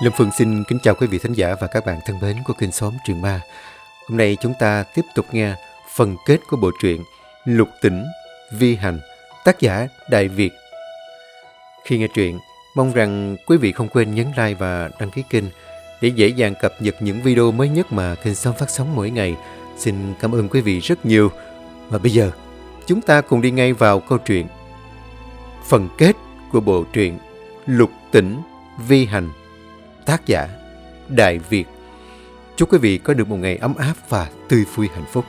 Lâm Phương xin kính chào quý vị thính giả và các bạn thân mến của kênh Xóm Truyện Ma. Hôm nay chúng ta tiếp tục nghe phần kết của bộ truyện Lục Tỉnh Vi Hành, tác giả Đại Việt. Khi nghe truyện, mong rằng quý vị không quên nhấn like và đăng ký kênh để dễ dàng cập nhật những video mới nhất mà kênh Xóm phát sóng mỗi ngày. Xin cảm ơn quý vị rất nhiều. Và bây giờ, chúng ta cùng đi ngay vào câu chuyện. Phần kết của bộ truyện Lục Tỉnh Vi Hành, tác giả Đại Việt. Chúc quý vị có được một ngày ấm áp và tươi vui hạnh phúc.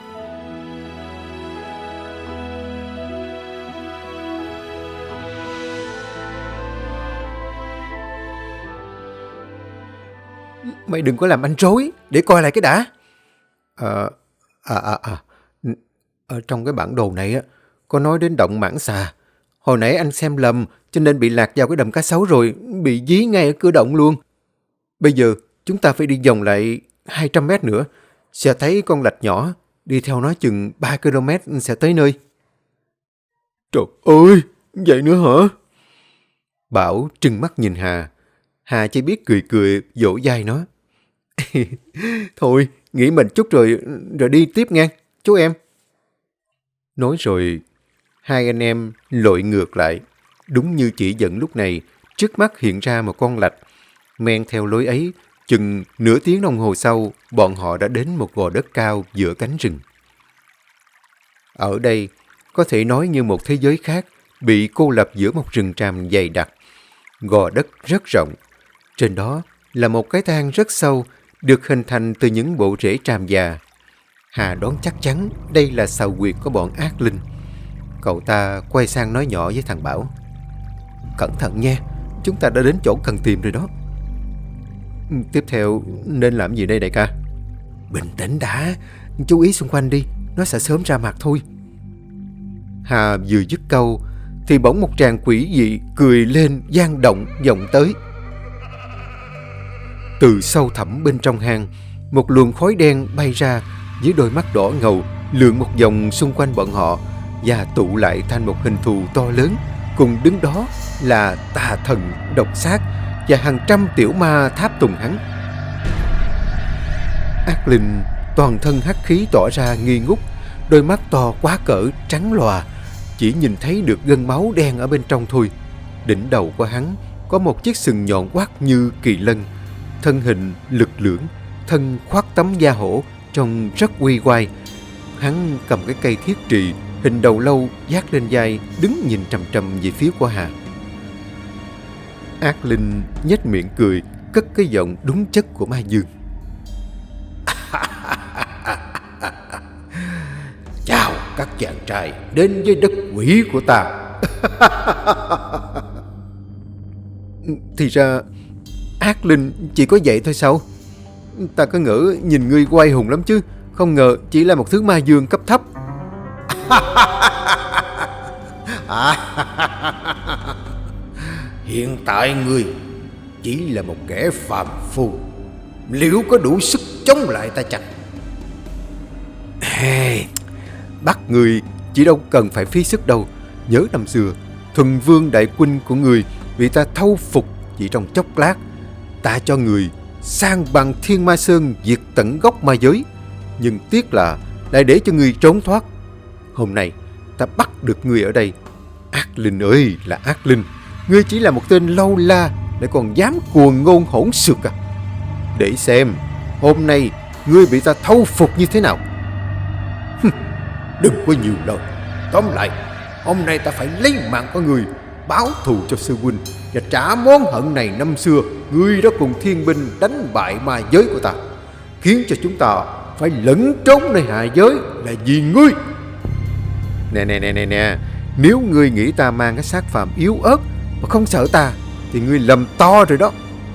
Mày đừng có làm anh rối, để coi lại cái đã. Ở trong cái bản đồ này á, có nói đến động Mãng Xà. Hồi nãy anh xem lầm, cho nên bị lạc vào cái đầm cá sấu rồi, bị dí ngay ở cửa động luôn. Bây giờ chúng ta phải đi vòng lại 200 mét nữa, sẽ thấy con lạch nhỏ, đi theo nó chừng 3 km sẽ tới nơi. Trời ơi, vậy nữa hả? Bảo trừng mắt nhìn Hà. Hà chỉ biết cười cười vỗ vai nó. Thôi, nghỉ mình chút rồi đi tiếp nghe, chú em. Nói rồi, hai anh em lội ngược lại. Đúng như chỉ dẫn lúc này, trước mắt hiện ra một con lạch. Men theo lối ấy, chừng nửa tiếng đồng hồ sau, bọn họ đã đến một gò đất cao giữa cánh rừng. Ở đây, có thể nói như một thế giới khác, bị cô lập giữa một rừng tràm dày đặc. Gò đất rất rộng. Trên đó là một cái thang rất sâu, được hình thành từ những bộ rễ tràm già. Hà đoán chắc chắn đây là sào huyệt của bọn ác linh. Cậu ta quay sang nói nhỏ với thằng Bảo. Cẩn thận nha, chúng ta đã đến chỗ cần tìm rồi đó. Tiếp theo nên làm gì đây đại ca? Bình tĩnh đã, chú ý xung quanh đi, nó sẽ sớm ra mặt thôi. Hà vừa dứt câu thì bỗng một tràng quỷ dị cười lên vang động vọng tới. Từ sâu thẳm bên trong hang, một luồng khói đen bay ra với đôi mắt đỏ ngầu, lượn một vòng xung quanh bọn họ và tụ lại thành một hình thù to lớn. Cùng đứng đó là tà thần độc sát và hàng trăm tiểu ma tháp tùng hắn. Ác linh toàn thân hắc khí tỏa ra nghi ngút, đôi mắt to quá cỡ trắng lòa, chỉ nhìn thấy được gân máu đen ở bên trong thôi. Đỉnh đầu của hắn có một chiếc sừng nhọn quắt như kỳ lân, thân hình lực lưỡng, thân khoác tấm da hổ, trông rất uy oai. Hắn cầm cái cây thiết trì hình đầu lâu vác lên vai, đứng nhìn trầm trầm về phía của Hà. Ác linh nhếch miệng cười, cất cái giọng đúng chất của ma dương. Chào các chàng trai đến với đất quỷ của ta. Thì ra ác linh chỉ có vậy thôi sao? Ta cứ ngỡ nhìn ngươi oai hùng lắm chứ, không ngờ chỉ là một thứ ma dương cấp thấp. Hiện tại ngươi chỉ là một kẻ phàm phu, liệu có đủ sức chống lại ta chăng? Hey, bắt người chỉ đâu cần phải phí sức đâu. Nhớ năm xưa, Thuần Vương đại huynh của người bị ta thâu phục chỉ trong chốc lát. Ta cho người sang bằng Thiên Ma Sơn diệt tận gốc ma giới, nhưng tiếc là lại để cho người trốn thoát. Hôm nay ta bắt được ngươi ở đây. Ác linh ơi là ác linh, ngươi chỉ là một tên lâu la, lại còn dám cuồng ngôn hỗn xược à? Để xem hôm nay ngươi bị ta thâu phục như thế nào. Đừng có nhiều lời. Tóm lại, hôm nay ta phải lấy mạng của ngươi, báo thù cho sư huynh và trả món hận này năm xưa ngươi đã cùng thiên binh đánh bại ma giới của ta, khiến cho chúng ta phải lẫn trốn nơi hạ giới là vì ngươi. Nè, nếu ngươi nghĩ ta mang cái xác phàm yếu ớt mà không sợ ta thì ngươi lầm to rồi đó.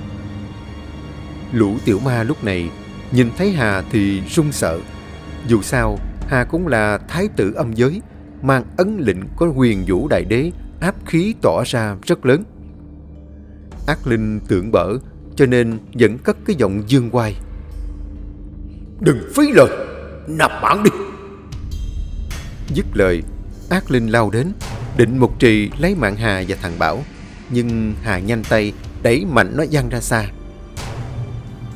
Lũ tiểu ma lúc này nhìn thấy Hà thì run sợ. Dù sao Hà cũng là thái tử âm giới, mang ấn lệnh có huyền vũ đại đế, áp khí tỏa ra rất lớn. Ác linh tưởng bở cho nên vẫn cất cái giọng dương oai. Đừng phí lời, nạp mạng đi. Dứt lời, ác linh lao đến, định một trì lấy mạng Hà và thằng Bảo. Nhưng Hà nhanh tay đẩy mạnh nó văng ra xa.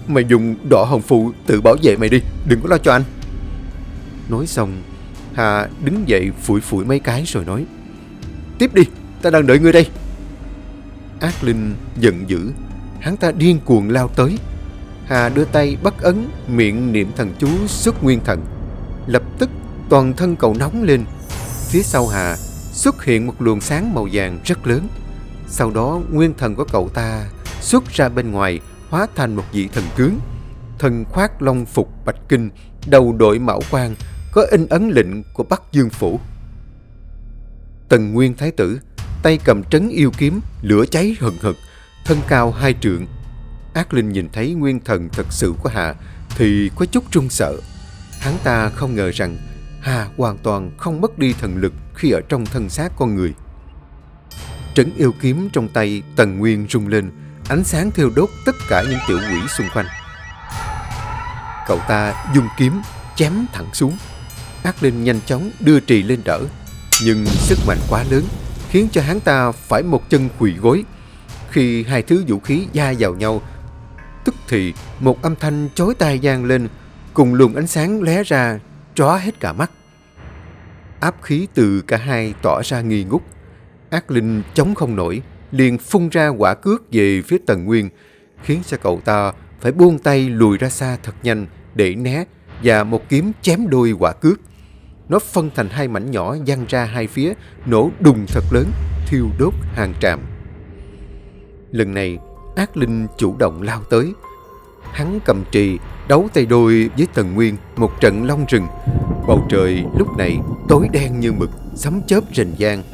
Mày dùng đỏ hồng phù tự bảo vệ mày đi, đừng có lo cho anh. Nói xong, Hà đứng dậy phủi phủi mấy cái rồi nói: Tiếp đi, ta đang đợi ngươi đây. Ác Linh giận dữ, hắn ta điên cuồng lao tới. Hà đưa tay bắt ấn, miệng niệm thần chú xuất nguyên thần. Lập tức toàn thân cậu nóng lên. Phía sau Hà xuất hiện một luồng sáng màu vàng rất lớn. Sau đó nguyên thần của cậu ta xuất ra bên ngoài, hóa thành một vị thần tướng. Thân khoác long phục bạch kinh, đầu đội mão quan, có in ấn lệnh của Bắc Dương Phủ. Tần Nguyên Thái tử tay cầm trấn yêu kiếm, lửa cháy hừng hực, thân cao 2 trượng. Ác Linh nhìn thấy nguyên thần thật sự của Hà thì có chút run sợ. Hắn ta không ngờ rằng Hà hoàn toàn không mất đi thần lực khi ở trong thân xác con người. Trấn yêu kiếm trong tay Tần Nguyên rung lên, ánh sáng thiêu đốt tất cả những tiểu quỷ xung quanh. Cậu ta dùng kiếm chém thẳng xuống. Ác Linh nhanh chóng đưa trì lên đỡ, nhưng sức mạnh quá lớn khiến cho hắn ta phải một chân quỳ gối. Khi hai thứ vũ khí va vào nhau, tức thì một âm thanh chói tai vang lên, cùng luồng ánh sáng lóe ra tróa hết cả mắt. Áp khí từ cả hai tỏ ra nghi ngút. Ác Linh chống không nổi, liền phun ra quả cước về phía Tần Nguyên, khiến cho cậu ta phải buông tay lùi ra xa thật nhanh để né, và một kiếm chém đôi quả cước. Nó phân thành hai mảnh nhỏ văng ra hai phía, nổ đùng thật lớn, thiêu đốt hàng tràm. Lần này, Ác Linh chủ động lao tới. Hắn cầm trì, đấu tay đôi với Tần Nguyên, một trận long rừng. Bầu trời lúc này tối đen như mực, sấm chớp rền vang.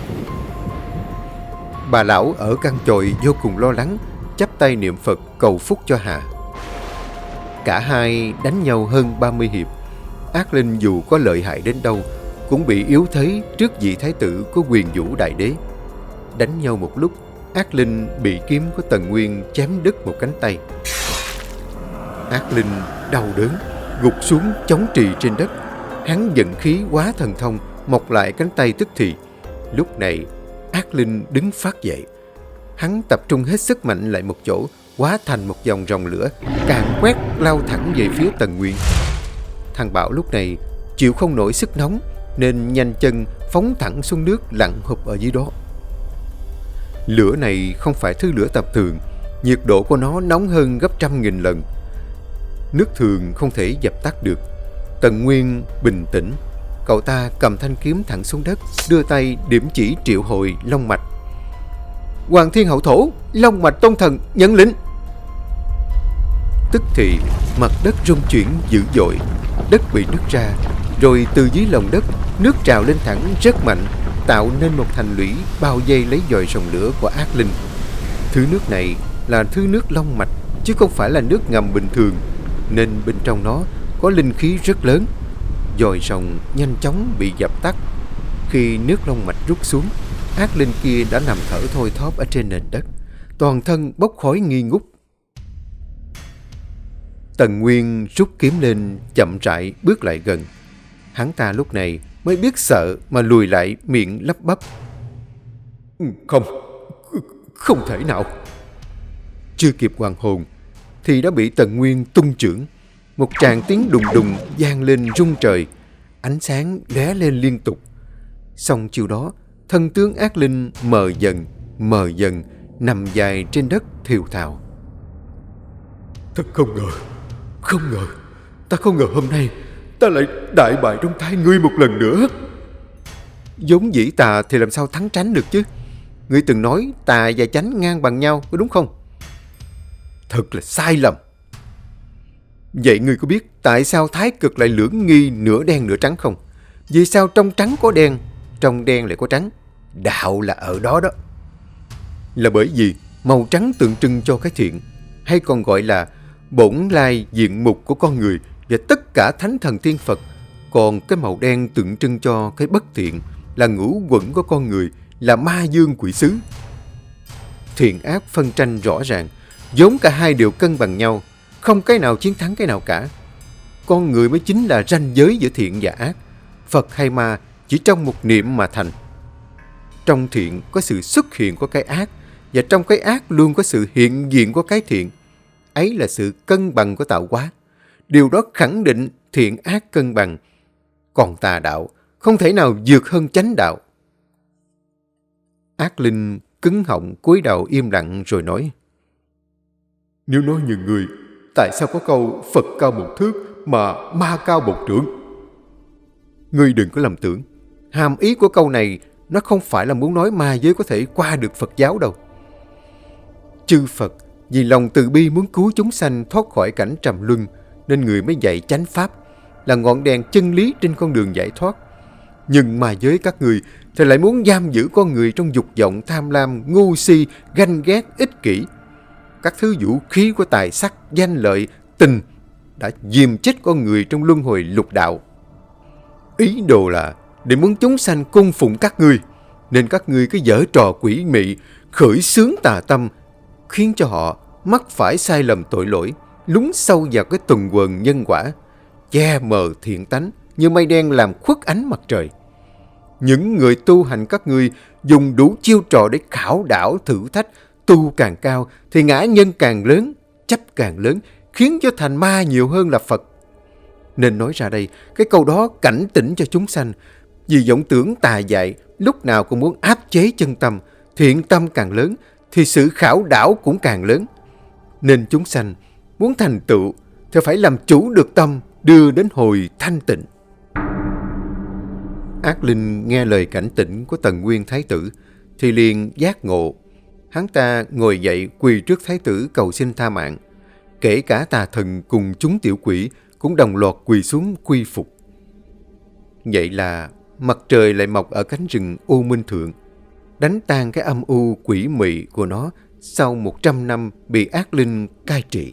Bà lão ở căn chòi vô cùng lo lắng, chắp tay niệm Phật cầu phúc cho Hà. Cả hai đánh nhau hơn 30 hiệp. Ác Linh dù có lợi hại đến đâu cũng bị yếu thế trước vị thái tử của Quyền Vũ Đại Đế. Đánh nhau một lúc, Ác Linh bị kiếm của Tần Nguyên chém đứt một cánh tay. Ác Linh đau đớn, gục xuống chống trì trên đất. Hắn giận khí quá thần thông, mọc lại cánh tay tức thì. Lúc này, Ác Linh đứng phát dậy. Hắn tập trung hết sức mạnh lại một chỗ, hóa thành một dòng rồng lửa, càng quét lao thẳng về phía Tần Nguyên. Thằng Bảo lúc này chịu không nổi sức nóng, nên nhanh chân phóng thẳng xuống nước lặn hụp ở dưới đó. Lửa này không phải thứ lửa tầm thường, nhiệt độ của nó nóng hơn gấp 100.000 lần. Nước thường không thể dập tắt được. Tần Nguyên bình tĩnh, cậu ta cầm thanh kiếm thẳng xuống đất, đưa tay điểm chỉ triệu hồi long mạch. Hoàng Thiên Hậu Thổ, long mạch tôn thần, nhận lệnh. Tức thì mặt đất rung chuyển dữ dội, đất bị nứt ra, rồi từ dưới lòng đất nước trào lên thẳng rất mạnh, tạo nên một thành lũy bao vây lấy dòi rồng lửa của Ác Linh. Thứ nước này là thứ nước long mạch, chứ không phải là nước ngầm bình thường, nên bên trong nó có linh khí rất lớn. Dòi rồng nhanh chóng bị dập tắt. Khi nước long mạch rút xuống, Ác Linh kia đã nằm thở thoi thóp ở trên nền đất, toàn thân bốc khói nghi ngút. Tần Nguyên rút kiếm lên, chậm rãi bước lại gần. Hắn ta lúc này mới biết sợ mà lùi lại, miệng lắp bắp. Không thể nào. Chưa kịp hoàn hồn thì đã bị Tần Nguyên tung chưởng. Một tràng tiếng đùng đùng vang lên rung trời, ánh sáng lóe lên liên tục. Xong chiều đó, thân tướng Ác Linh mờ dần, nằm dài trên đất thiều thào. Thật không ngờ, ta không ngờ hôm nay ta lại đại bại trong tay ngươi một lần nữa. Vốn dĩ tà thì làm sao thắng tránh được chứ? Ngươi từng nói tà và chánh ngang bằng nhau, có đúng không? Thật là sai lầm. Vậy ngươi có biết tại sao thái cực lại lưỡng nghi nửa đen nửa trắng không? Vì sao trong trắng có đen, trong đen lại có trắng? Đạo là ở đó đó. Là bởi vì màu trắng tượng trưng cho cái thiện, hay còn gọi là bổn lai diện mục của con người và tất cả thánh thần tiên Phật. Còn cái màu đen tượng trưng cho cái bất thiện, là ngũ quẩn của con người, là ma dương quỷ sứ. Thiện ác phân tranh rõ ràng, vốn cả hai đều cân bằng nhau, không cái nào chiến thắng cái nào cả. Con người mới chính là ranh giới giữa thiện và ác. Phật hay ma chỉ trong một niệm mà thành. Trong thiện có sự xuất hiện của cái ác, và trong cái ác luôn có sự hiện diện của cái thiện. Ấy là sự cân bằng của tạo hóa. Điều đó khẳng định thiện ác cân bằng. Còn tà đạo không thể nào vượt hơn chánh đạo. Ác linh cứng họng cúi đầu im lặng rồi nói: Nếu nói như người, tại sao có câu Phật cao một thước mà ma cao một trượng? Ngươi đừng có lầm tưởng. Hàm ý của câu này nó không phải là muốn nói ma giới có thể qua được Phật giáo đâu. Chư Phật vì lòng từ bi muốn cứu chúng sanh thoát khỏi cảnh trầm luân, nên người mới dạy chánh pháp, là ngọn đèn chân lý trên con đường giải thoát. Nhưng mà giới các người thì lại muốn giam giữ con người trong dục vọng tham lam, ngu si, ganh ghét, ích kỷ. Các thứ vũ khí của tài sắc, danh lợi, tình đã diềm chết con người trong luân hồi lục đạo. Ý đồ là để muốn chúng sanh cung phụng các ngươi, nên các ngươi cứ giở trò quỷ mị, khởi xướng tà tâm, khiến cho họ mắc phải sai lầm tội lỗi, lún sâu vào cái tuần hoàn nhân quả, che mờ thiện tánh như mây đen làm khuất ánh mặt trời. Những người tu hành các ngươi dùng đủ chiêu trò để khảo đảo thử thách, tu càng cao thì ngã nhân càng lớn, chấp càng lớn, khiến cho thành ma nhiều hơn là Phật. Nên nói ra đây, cái câu đó cảnh tỉnh cho chúng sanh, vì vọng tưởng tà dại lúc nào cũng muốn áp chế chân tâm, thiện tâm càng lớn thì sự khảo đảo cũng càng lớn. Nên chúng sanh muốn thành tựu thì phải làm chủ được tâm, đưa đến hồi thanh tịnh. Ác linh nghe lời cảnh tỉnh của Tần Nguyên Thái tử thì liền giác ngộ. Hắn ta ngồi dậy quỳ trước Thái tử cầu xin tha mạng. Kể cả tà thần cùng chúng tiểu quỷ cũng đồng loạt quỳ xuống quy phục. Vậy là mặt trời lại mọc ở cánh rừng U Minh Thượng, đánh tan cái âm u quỷ mị của nó sau 100 năm bị ác linh cai trị.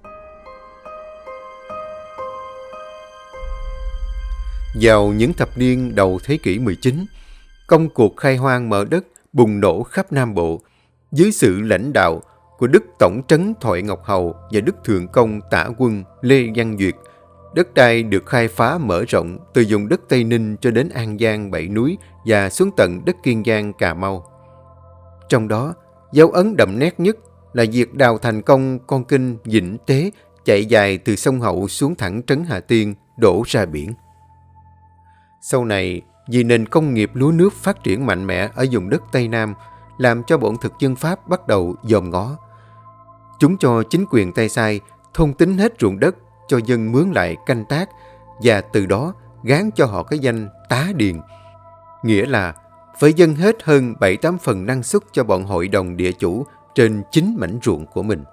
Vào những thập niên đầu thế kỷ 19, công cuộc khai hoang mở đất bùng nổ khắp Nam Bộ dưới sự lãnh đạo của Đức Tổng trấn Thoại Ngọc Hầu và Đức Thượng Công Tả Quân Lê Văn Duyệt. Đất đai được khai phá mở rộng từ vùng đất Tây Ninh cho đến An Giang, Bảy Núi và xuống tận đất Kiên Giang, Cà Mau. Trong đó, dấu ấn đậm nét nhất là việc đào thành công con kênh Vĩnh Tế chạy dài từ sông Hậu xuống thẳng trấn Hà Tiên, đổ ra biển. Sau này, vì nền công nghiệp lúa nước phát triển mạnh mẽ ở vùng đất Tây Nam, làm cho bọn thực dân Pháp bắt đầu dòm ngó. Chúng cho chính quyền Tây Sai thôn tính hết ruộng đất cho dân mướn lại canh tác, và từ đó gán cho họ cái danh tá điền, nghĩa là phải dâng hết hơn 7-8 phần năng suất cho bọn hội đồng địa chủ trên chính mảnh ruộng của mình.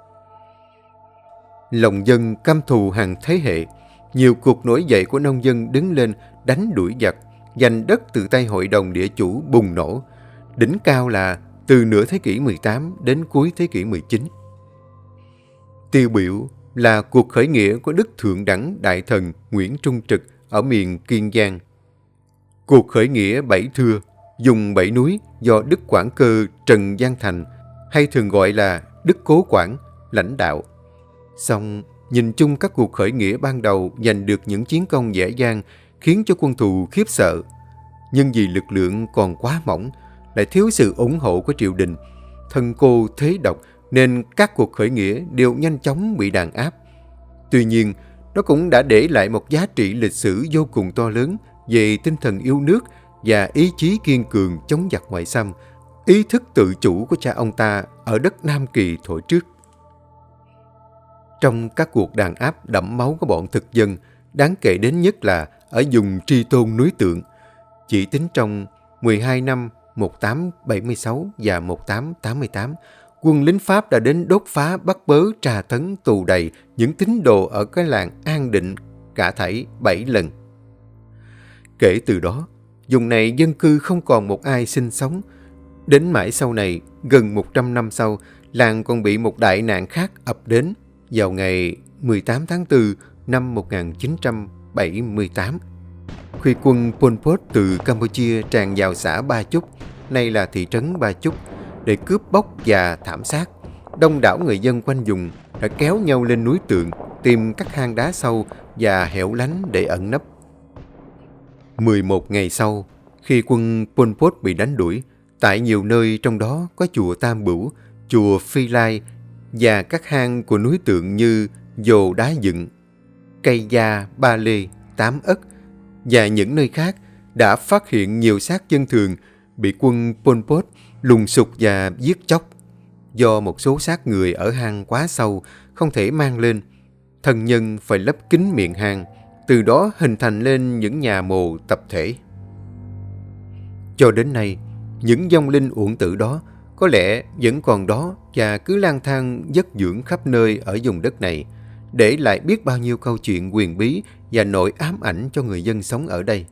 Lòng dân căm thù hàng thế hệ, nhiều cuộc nổi dậy của nông dân đứng lên đánh đuổi giặc, giành đất từ tay hội đồng địa chủ bùng nổ, đỉnh cao là từ nửa thế kỷ 18 đến cuối thế kỷ 19. Tiêu biểu là cuộc khởi nghĩa của Đức Thượng Đẳng Đại Thần Nguyễn Trung Trực ở miền Kiên Giang. Cuộc khởi nghĩa Bảy Thưa, dùng Bảy Núi do Đức Quảng Cơ Trần Giang Thành, hay thường gọi là Đức Cố Quảng, lãnh đạo. Song nhìn chung các cuộc khởi nghĩa ban đầu giành được những chiến công dễ dàng khiến cho quân thù khiếp sợ. Nhưng vì lực lượng còn quá mỏng, lại thiếu sự ủng hộ của triều đình, thân cô thế độc, nên các cuộc khởi nghĩa đều nhanh chóng bị đàn áp. Tuy nhiên, nó cũng đã để lại một giá trị lịch sử vô cùng to lớn về tinh thần yêu nước và ý chí kiên cường chống giặc ngoại xâm, ý thức tự chủ của cha ông ta ở đất Nam Kỳ thổi trước. Trong các cuộc đàn áp đẫm máu của bọn thực dân, đáng kể đến nhất là ở vùng Tri Tôn núi Tượng. Chỉ tính trong 12 năm 1876 và 1888, quân lính Pháp đã đến đốt phá, bắt bớ, tra tấn, tù đầy những tín đồ ở cái làng An Định cả thảy 7 lần. Kể từ đó, vùng này dân cư không còn một ai sinh sống. Đến mãi sau này, gần 100 năm sau, làng còn bị một đại nạn khác ập đến vào ngày 18 tháng 4 năm 1978. Khi quân Pol Pot từ Campuchia tràn vào xã Ba Chúc, nay là thị trấn Ba Chúc, để cướp bóc và thảm sát, đông đảo người dân quanh vùng đã kéo nhau lên núi Tượng tìm các hang đá sâu và hẻo lánh để ẩn nấp. 11 ngày sau, khi quân Pol Pot bị đánh đuổi, tại nhiều nơi trong đó có chùa Tam Bửu, chùa Phi Lai và các hang của núi Tượng như Dồ Đá Dựng, Cây Da, Ba Lê, Tám Ất và những nơi khác đã phát hiện nhiều xác dân thường bị quân Pol Pot lùng sục và giết chóc. Do một số xác người ở hang quá sâu không thể mang lên, thân nhân phải lấp kín miệng hang, từ đó hình thành lên những nhà mồ tập thể. Cho đến nay, những vong linh uổng tử đó có lẽ vẫn còn đó và cứ lang thang giấc dưỡng khắp nơi ở vùng đất này, để lại biết bao nhiêu câu chuyện huyền bí và nỗi ám ảnh cho người dân sống ở đây.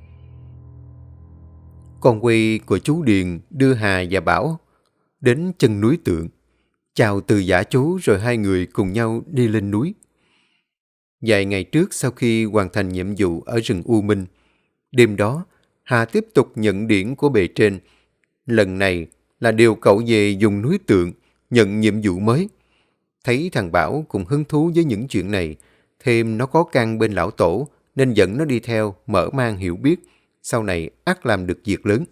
Con quay của chú Điền đưa Hà và Bảo đến chân núi Tượng, chào từ giả chú rồi hai người cùng nhau đi lên núi. Vài ngày trước sau khi hoàn thành nhiệm vụ ở rừng U Minh, đêm đó Hà tiếp tục nhận điển của bề trên. Lần này là điều cậu về vùng núi Tượng nhận nhiệm vụ mới. Thấy thằng Bảo cũng hứng thú với những chuyện này, thêm nó có căn bên lão tổ nên dẫn nó đi theo, mở mang hiểu biết, sau này ắt làm được việc lớn.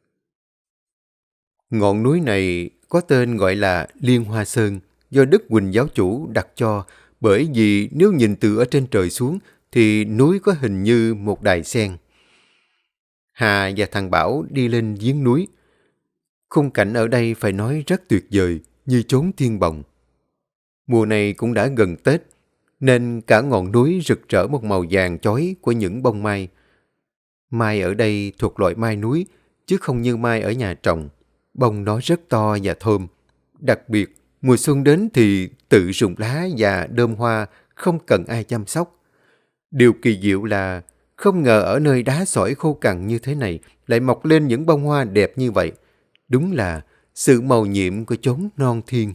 Ngọn núi này có tên gọi là Liên Hoa Sơn, do Đức Huỳnh giáo chủ đặt cho, bởi vì nếu nhìn từ ở trên trời xuống thì núi có hình như một đài sen. Hà và thằng Bảo đi lên giếng núi. Khung cảnh ở đây phải nói rất tuyệt vời, như chốn thiên bồng. Mùa này cũng đã gần Tết, nên cả ngọn núi rực rỡ một màu vàng chói của những bông mai. Mai ở đây thuộc loại mai núi, chứ không như mai ở nhà trồng. Bông nó rất to và thơm. Đặc biệt, mùa xuân đến thì tự rụng lá và đơm hoa, không cần ai chăm sóc. Điều kỳ diệu là không ngờ ở nơi đá sỏi khô cằn như thế này lại mọc lên những bông hoa đẹp như vậy. Đúng là sự mầu nhiệm của chốn non thiên.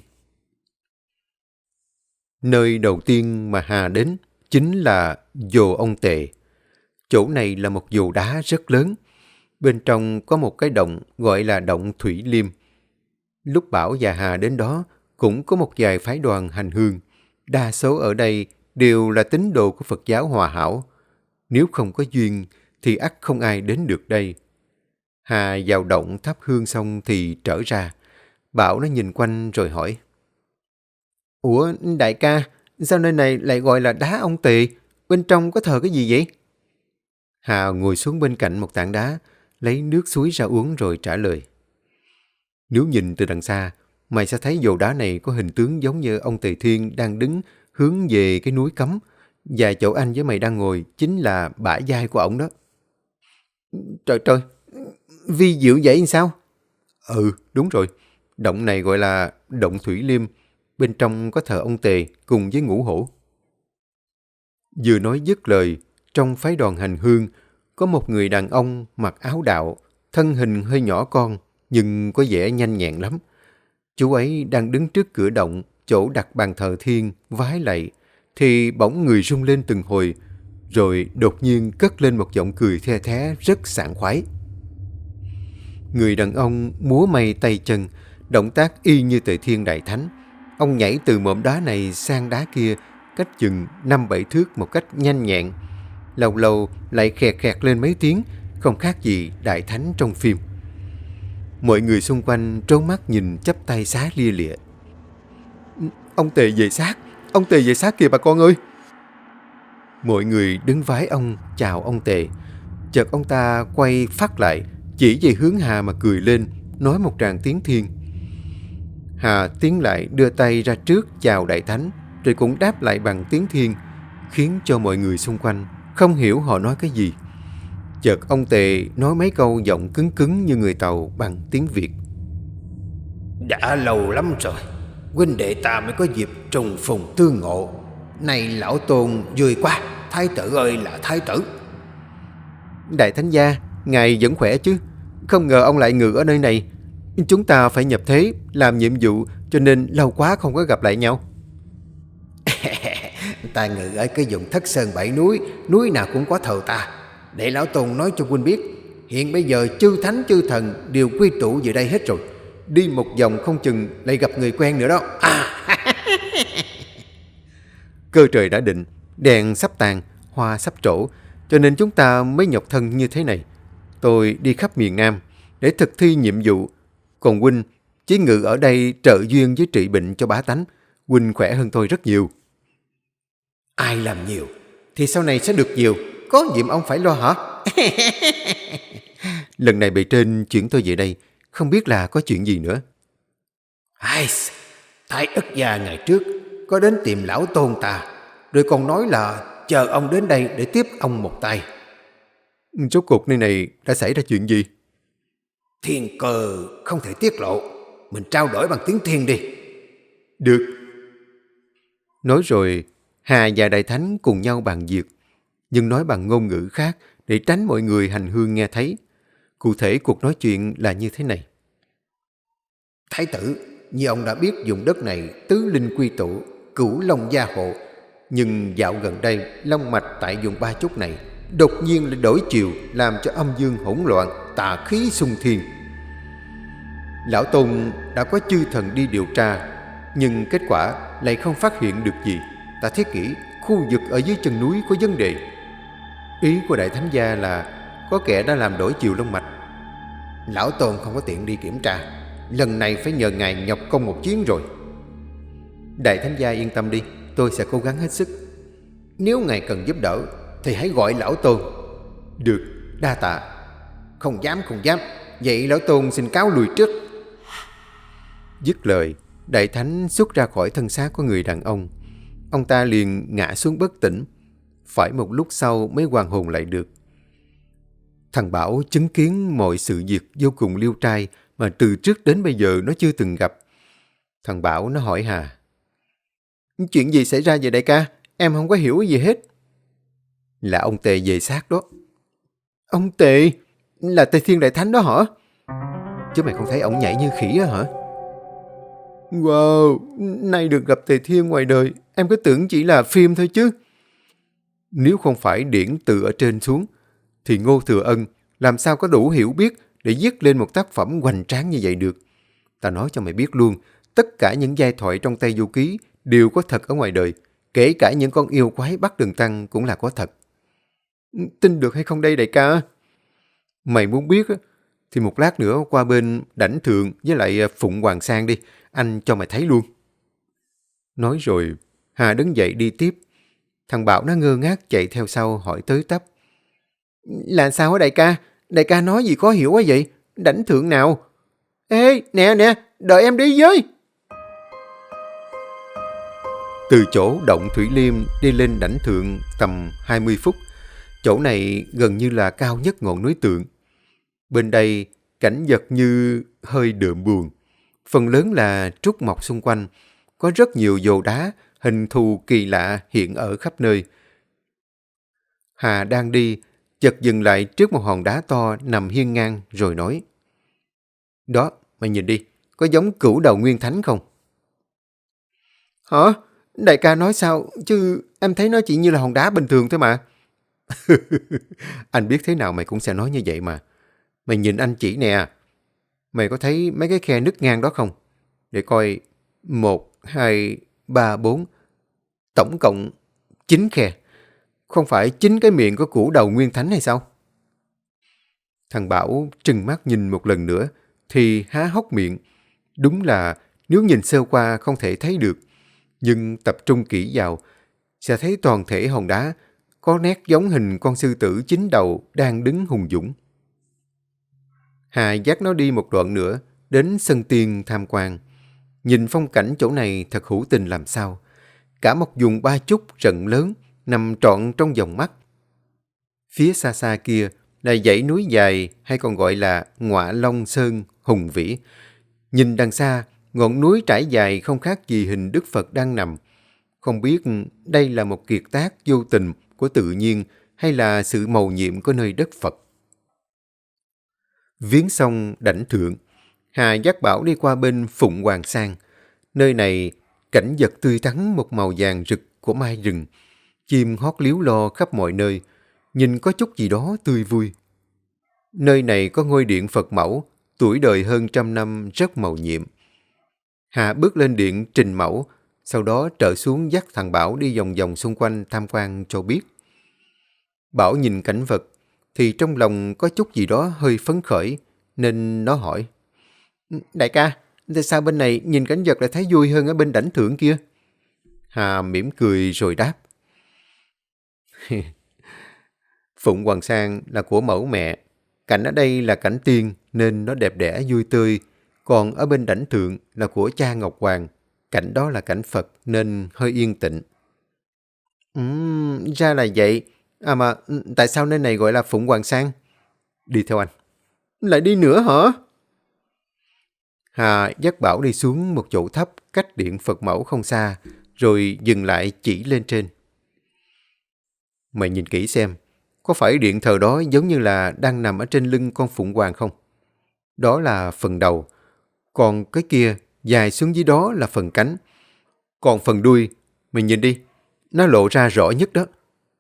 Nơi đầu tiên mà Hà đến chính là Vồ Ông Tề. Chỗ này là một vồ đá rất lớn. Bên trong có một cái động gọi là động Thủy Liêm. Lúc Bảo và Hà đến đó cũng có một vài phái đoàn hành hương. Đa số ở đây đều là tín đồ của Phật giáo Hòa Hảo. Nếu không có duyên thì ắt không ai đến được đây. Hà vào động thắp hương xong thì trở ra. Bảo nó nhìn quanh rồi hỏi: Ủa đại ca, sao nơi này lại gọi là đá ông Tề? Bên trong có thờ cái gì vậy? Hà ngồi xuống bên cạnh một tảng đá, lấy nước suối ra uống rồi trả lời: Nếu nhìn từ đằng xa, mày sẽ thấy vồ đá này có hình tướng giống như ông Tề Thiên đang đứng hướng về cái núi Cấm, và chỗ anh với mày đang ngồi chính là bả vai của ổng đó. Trời trời, vi diệu vậy sao? Ừ, đúng rồi. Động này gọi là động Thủy Liêm. Bên trong có thờ ông Tề cùng với Ngũ Hổ. Vừa nói dứt lời, trong phái đoàn hành hương có một người đàn ông mặc áo đạo, thân hình hơi nhỏ con nhưng có vẻ nhanh nhẹn lắm. Chú ấy đang đứng trước cửa động, chỗ đặt bàn thờ thiên, vái lạy, thì bỗng người rung lên từng hồi, rồi đột nhiên cất lên một giọng cười the thé rất sảng khoái. Người đàn ông múa may tay chân, động tác y như Tề Thiên Đại Thánh. Ông nhảy từ mỏm đá này sang đá kia, cách chừng 5-7 thước một cách nhanh nhẹn. Lâu lâu lại khẹt khẹt lên mấy tiếng, không khác gì Đại Thánh trong phim. Mọi người xung quanh trố mắt nhìn chắp tay xá lia lịa. Ông Tề về xác, ông Tề về xác kìa bà con ơi. Mọi người đứng vái ông chào ông Tề. Chợt ông ta quay phát lại, chỉ về hướng Hà mà cười lên, nói một tràng tiếng Thiên. Hà tiến lại đưa tay ra trước chào Đại Thánh, rồi cũng đáp lại bằng tiếng Thiên, khiến cho mọi người xung quanh không hiểu họ nói cái gì. Chợt ông Tề nói mấy câu giọng cứng cứng như người Tàu bằng tiếng Việt. Đã lâu lắm rồi, huynh đệ ta mới có dịp trùng phùng tương ngộ. Này lão tôn vui quá, thái tử ơi là thái tử. Đại Thánh gia, ngài vẫn khỏe chứ? Không ngờ ông lại ngự ở nơi này. Chúng ta phải nhập thế, làm nhiệm vụ, cho nên lâu quá không có gặp lại nhau. Ta ngự ở cái vùng Thất Sơn Bảy Núi, núi nào cũng có thờ ta. Để lão tôn nói cho huynh biết, hiện bây giờ chư thánh chư thần đều quy tụ về đây hết rồi. Đi một vòng không chừng lại gặp người quen nữa đó. Cơ trời đã định, đèn sắp tàn, hoa sắp trổ, cho nên chúng ta mới nhọc thân như thế này. Tôi đi khắp miền Nam để thực thi nhiệm vụ, còn huynh chỉ ngự ở đây trợ duyên với trị bệnh cho bá tánh. huynh khỏe hơn tôi rất nhiều. Ai làm nhiều thì sau này sẽ được nhiều, có gì mà ông phải lo hả? Lần này bề trên chuyển tôi về đây, không biết là có chuyện gì nữa. Ai, Thái ất gia ngày trước có đến tìm lão Tôn ta, rồi còn nói là chờ ông đến đây để tiếp ông một tay. Rốt cuộc nơi này đã xảy ra chuyện gì? Thiên cơ không thể tiết lộ, mình trao đổi bằng tiếng thiên đi. Được. Nói rồi, Hà và Đại Thánh cùng nhau bàn việc, nhưng nói bằng ngôn ngữ khác để tránh mọi người hành hương nghe thấy. Cụ thể cuộc nói chuyện là như thế này. Thái tử, như ông đã biết vùng đất này tứ linh quy tụ, cửu long gia hộ. Nhưng dạo gần đây, long mạch tại vùng Ba Chúc này đột nhiên lại đổi chiều, làm cho âm dương hỗn loạn, tà khí xung thiên. Lão Tôn đã có chư thần đi điều tra, nhưng kết quả lại không phát hiện được gì. Ta thiết nghĩ khu vực ở dưới chân núi có vấn đề. Ý của Đại Thánh Gia là có kẻ đã làm đổi chiều long mạch. Lão Tôn không có tiện đi kiểm tra, lần này phải nhờ ngài nhọc công một chuyến rồi. Đại Thánh Gia yên tâm đi, tôi sẽ cố gắng hết sức. Nếu ngài cần giúp đỡ thì hãy gọi lão Tôn. Được, đa tạ. Không dám. Vậy lão Tôn xin cáo lùi trước. Dứt lời, Đại Thánh xuất ra khỏi thân xác của người đàn ông. Ông ta liền ngã xuống bất tỉnh. Phải một lúc sau mới hoàn hồn lại được. Thằng Bảo chứng kiến mọi sự việc vô cùng liêu trai mà từ trước đến bây giờ nó chưa từng gặp. Thằng Bảo nó hỏi Hà. Chuyện gì xảy ra vậy đại ca? Em không có hiểu gì hết. Là ông Tề về xác đó. Ông Tề? Là Tề Thiên Đại Thánh đó hả? Chứ mày không thấy ổng nhảy như khỉ á hả? Wow, nay được gặp Tề Thiên ngoài đời, em cứ tưởng chỉ là phim thôi chứ. Nếu không phải điển từ ở trên xuống, thì Ngô Thừa Ân làm sao có đủ hiểu biết để viết lên một tác phẩm hoành tráng như vậy được. Ta nói cho mày biết luôn, tất cả những giai thoại trong Tây Du Ký đều có thật ở ngoài đời, kể cả những con yêu quái bắt đường tăng cũng là có thật. Tin được hay không đây đại ca? Mày muốn biết thì một lát nữa qua bên Đảnh Thượng với lại Phụng Hoàng Sang đi, anh cho mày thấy luôn. Nói rồi, Hà đứng dậy đi tiếp. Thằng Bảo nó ngơ ngác chạy theo sau hỏi tới tấp. Là sao hả đại ca? Đại ca nói gì khó hiểu quá vậy? Đảnh Thượng nào? Ê, nè, đợi em đi với. Từ chỗ động Thủy Liêm đi lên Đảnh Thượng tầm 20 phút. Chỗ này gần như là cao nhất ngọn núi Tượng. Bên đây cảnh vật như hơi đượm buồn. Phần lớn là trúc mọc xung quanh. Có rất nhiều vồ đá, hình thù kỳ lạ hiện ở khắp nơi. Hà đang đi, chợt dừng lại trước một hòn đá to nằm hiên ngang rồi nói. Đó, mày nhìn đi, có giống Cửu Đầu Nguyên Thánh không? Hả? Đại ca nói sao? Chứ em thấy nó chỉ như là hòn đá bình thường thôi mà. Anh biết thế nào mày cũng sẽ nói như vậy mà. Mày nhìn anh chỉ nè. Mày có thấy mấy cái khe nứt ngang đó không? Để coi. 1, 2, 3, 4. Tổng cộng 9 khe. Không phải 9 cái miệng của Cửu Đầu Nguyên Thánh hay sao? Thằng Bảo trừng mắt nhìn một lần nữa thì há hốc miệng. Đúng là nếu nhìn sơ qua không thể thấy được. Nhưng tập trung kỹ vào sẽ thấy toàn thể hòn đá có nét giống hình con sư tử 9 đầu đang đứng hùng dũng. Hà dắt nó đi một đoạn nữa đến sân tiên tham quan. Nhìn phong cảnh chỗ này thật hữu tình làm sao. Cả một vùng Ba Chúc rộng lớn nằm trọn trong vòng mắt. Phía xa xa kia là dãy núi dài hay còn gọi là Ngọa Long Sơn hùng vĩ. Nhìn đằng xa, ngọn núi trải dài không khác gì hình Đức Phật đang nằm. Không biết đây là một kiệt tác vô tình của tự nhiên hay là sự mầu nhiệm của nơi đất Phật. Viếng xong Đảnh Thượng, Hà dắt Bảo đi qua bên Phụng Hoàng Sang. Nơi này cảnh vật tươi tắn một màu vàng rực của mai rừng. Chim hót líu lo khắp mọi nơi, nhìn có chút gì đó tươi vui. Nơi này có ngôi điện Phật mẫu, tuổi đời hơn 100 năm rất mầu nhiệm. Hà bước lên điện trình mẫu, sau đó trở xuống dắt thằng Bảo đi vòng vòng xung quanh tham quan cho biết. Bảo nhìn cảnh vật thì trong lòng có chút gì đó hơi phấn khởi, nên nó hỏi. Đại ca, tại sao bên này nhìn cảnh vật lại thấy vui hơn ở bên Đảnh Thượng kia? Hà mỉm cười rồi đáp. Phụng Hoàng Sang là của mẫu mẹ. Cảnh ở đây là cảnh tiên nên nó đẹp đẽ vui tươi. Còn ở bên đảnh thượng là của cha Ngọc Hoàng. Cảnh đó là cảnh Phật nên hơi yên tĩnh. Ra là vậy. À mà tại sao nơi này gọi là Phụng Hoàng Sang? Đi theo anh. Lại đi nữa hả? Hà dắt Bảo đi xuống một chỗ thấp cách điện Phật mẫu không xa, rồi dừng lại chỉ lên trên. Mày nhìn kỹ xem, có phải điện thờ đó giống như là đang nằm ở trên lưng con Phụng Hoàng không? Đó là phần đầu, còn cái kia dài xuống dưới đó là phần cánh. Còn phần đuôi, mày nhìn đi, nó lộ ra rõ nhất đó.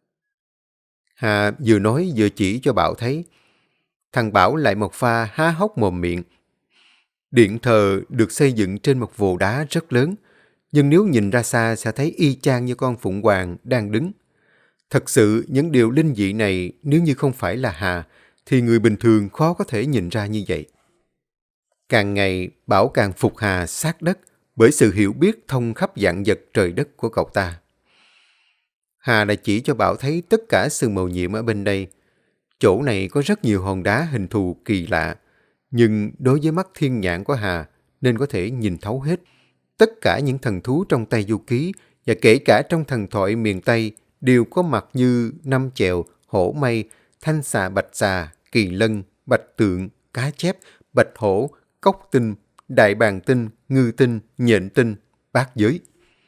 Hà vừa nói vừa chỉ cho Bảo thấy. Thằng Bảo lại một pha há hốc mồm miệng. Điện thờ được xây dựng trên một vồ đá rất lớn, nhưng nếu nhìn ra xa sẽ thấy y chang như con Phụng Hoàng đang đứng. Thật sự những điều linh dị này nếu như không phải là Hà, thì người bình thường khó có thể nhìn ra như vậy. Càng ngày, Bảo càng phục Hà sát đất bởi sự hiểu biết thông khắp vạn vật trời đất của cậu ta. Hà đã chỉ cho Bảo thấy tất cả sự mầu nhiệm ở bên đây. Chỗ này có rất nhiều hòn đá hình thù kỳ lạ, nhưng đối với mắt thiên nhãn của Hà nên có thể nhìn thấu hết. Tất cả những thần thú trong Tây Du Ký và kể cả trong thần thoại miền Tây đều có mặt như năm chèo, hổ mây, thanh xà bạch xà, kỳ lân, bạch tượng, cá chép, bạch hổ, cốc tinh, đại bàng tinh, ngư tinh, nhện tinh, bát giới.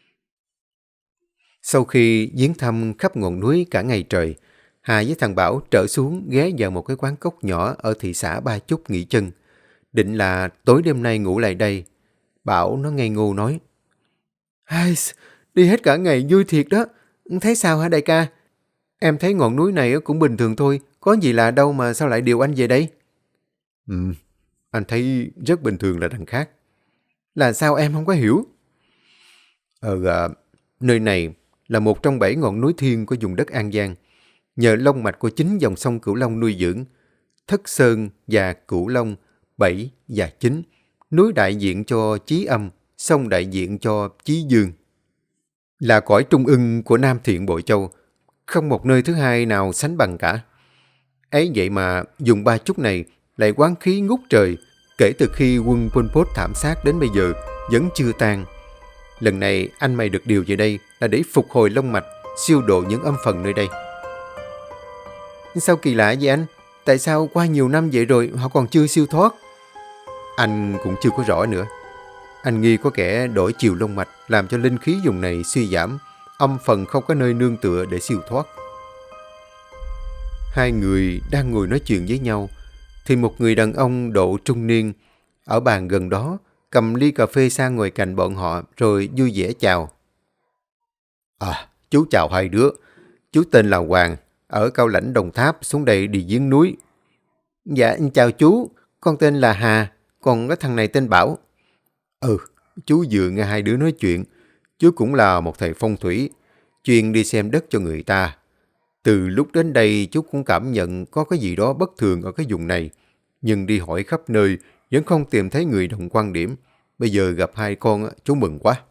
Sau khi viếng thăm khắp ngọn núi cả ngày trời, Hà với thằng Bảo trở xuống ghé vào một cái quán cốc nhỏ ở thị xã Ba Chúc nghỉ chân. Định là tối đêm nay ngủ lại đây. Bảo nó ngây ngô nói. Đi hết cả ngày vui thiệt đó. Thấy sao hả đại ca? Em thấy ngọn núi này cũng bình thường thôi. Có gì lạ đâu mà sao lại điều anh về đây? Anh thấy rất bình thường là đằng khác. Là sao em không có hiểu? Nơi này là một trong 7 ngọn núi thiên của vùng đất An Giang. Nhờ long mạch của chính dòng sông Cửu Long nuôi dưỡng, Thất Sơn và Cửu Long, 7 và 9, núi đại diện cho Chí Âm, sông đại diện cho Chí Dương. Là cõi trung ưng của Nam Thiện Bội Châu, không một nơi thứ hai nào sánh bằng cả. Ấy vậy mà vùng Ba Chúc này lại oán khí ngút trời, kể từ khi quân Pol Pot thảm sát đến bây giờ vẫn chưa tan. Lần này anh mày được điều về đây là để phục hồi long mạch, siêu độ những âm phần nơi đây. Sao kỳ lạ vậy anh? Tại sao qua nhiều năm vậy rồi họ còn chưa siêu thoát? Anh cũng chưa có rõ nữa. Anh nghi có kẻ đổi chiều long mạch làm cho linh khí vùng này suy giảm, âm phần không có nơi nương tựa để siêu thoát. Hai người đang ngồi nói chuyện với nhau thì một người đàn ông độ trung niên ở bàn gần đó cầm ly cà phê sang ngồi cạnh bọn họ rồi vui vẻ chào. Chú chào hai đứa. Chú tên là Hoàng, ở Cao Lãnh Đồng Tháp xuống đây đi giếng núi. Dạ chào chú, con tên là Hà, còn cái thằng này tên Bảo. Chú vừa nghe hai đứa nói chuyện. Chú cũng là một thầy phong thủy, chuyên đi xem đất cho người ta. Từ lúc đến đây chú cũng cảm nhận có cái gì đó bất thường ở cái vùng này, nhưng đi hỏi khắp nơi vẫn không tìm thấy người đồng quan điểm. Bây giờ gặp hai con chú mừng quá.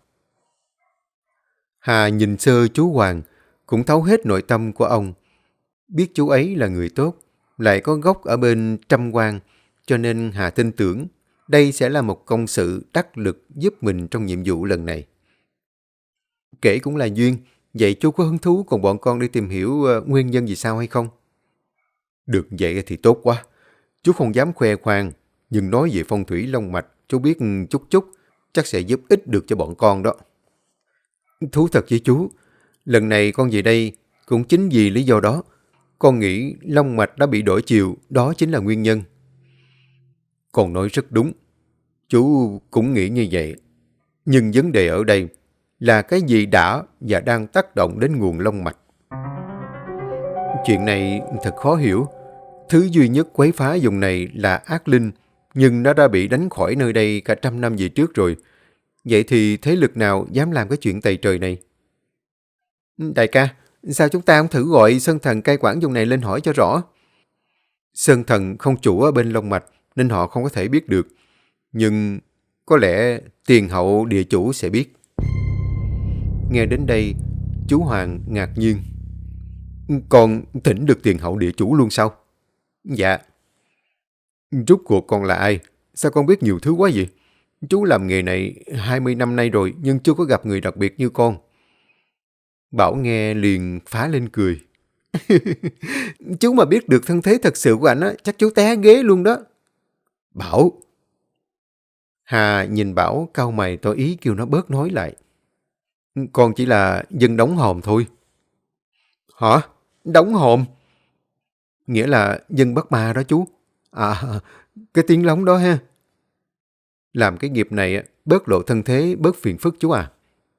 Hà nhìn sơ chú Hoàng, cũng thấu hết nội tâm của ông. Biết chú ấy là người tốt, lại có gốc ở bên Trăm Quan, cho nên Hà tin tưởng đây sẽ là một công sự đắc lực giúp mình trong nhiệm vụ lần này. Kể cũng là duyên, vậy chú có hứng thú cùng bọn con đi tìm hiểu nguyên nhân vì sao hay không? Được vậy thì tốt quá. Chú không dám khoe khoang, nhưng nói về phong thủy long mạch, chú biết chút chút, chắc sẽ giúp ích được cho bọn con đó. Thú thật với chú, lần này con về đây cũng chính vì lý do đó. Con nghĩ long mạch đã bị đổi chiều, đó chính là nguyên nhân. Con nói rất đúng. Chú cũng nghĩ như vậy. Nhưng vấn đề ở đây là cái gì đã và đang tác động đến nguồn long mạch. Chuyện này thật khó hiểu. Thứ duy nhất quấy phá vùng này là ác linh, nhưng nó đã bị đánh khỏi nơi đây cả 100 năm về trước rồi. Vậy thì thế lực nào dám làm cái chuyện tày trời này? Đại ca, sao chúng ta không thử gọi Sơn Thần cai quản vùng này lên hỏi cho rõ? Sơn Thần không chủ ở bên long mạch nên họ không có thể biết được. Nhưng có lẽ tiền hậu địa chủ sẽ biết. Nghe đến đây, chú Hoàng ngạc nhiên. Con thỉnh được tiền hậu địa chủ luôn sao? Dạ. Rốt cuộc con là ai? Sao con biết nhiều thứ quá vậy? Chú làm nghề này 20 năm nay rồi nhưng chưa có gặp người đặc biệt như con. Bảo nghe liền phá lên cười. Chú mà biết được thân thế thật sự của anh á, chắc chú té ghế luôn đó. Bảo. Hà nhìn Bảo cau mày tỏ ý kêu nó bớt nói lại. Con chỉ là dân đóng hòm thôi. Hả? Đóng hòm? Nghĩa là dân bắt ma đó chú. À, cái tiếng lóng đó ha. Làm cái nghiệp này bớt lộ thân thế, bớt phiền phức chú à.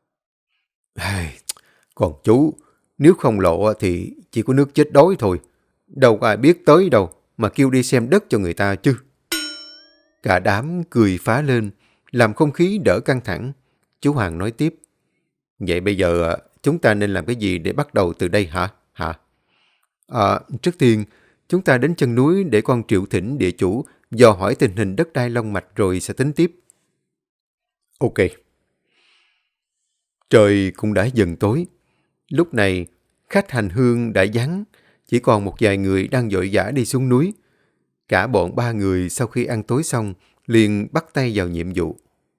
Còn chú, nếu không lộ thì chỉ có nước chết đói thôi. Đâu có ai biết tới đâu mà kêu đi xem đất cho người ta chứ. Cả đám cười phá lên, làm không khí đỡ căng thẳng. Chú Hoàng nói tiếp. Vậy bây giờ chúng ta nên làm cái gì để bắt đầu từ đây hả? Trước tiên, chúng ta đến chân núi để con triệu thỉnh địa chủ dò hỏi tình hình đất đai Long Mạch rồi sẽ tính tiếp. Ok. Trời cũng đã dần tối. Lúc này, khách hành hương đã vắng, chỉ còn một vài người đang vội vã đi xuống núi. Cả bọn 3 người sau khi ăn tối xong, liền bắt tay vào nhiệm vụ.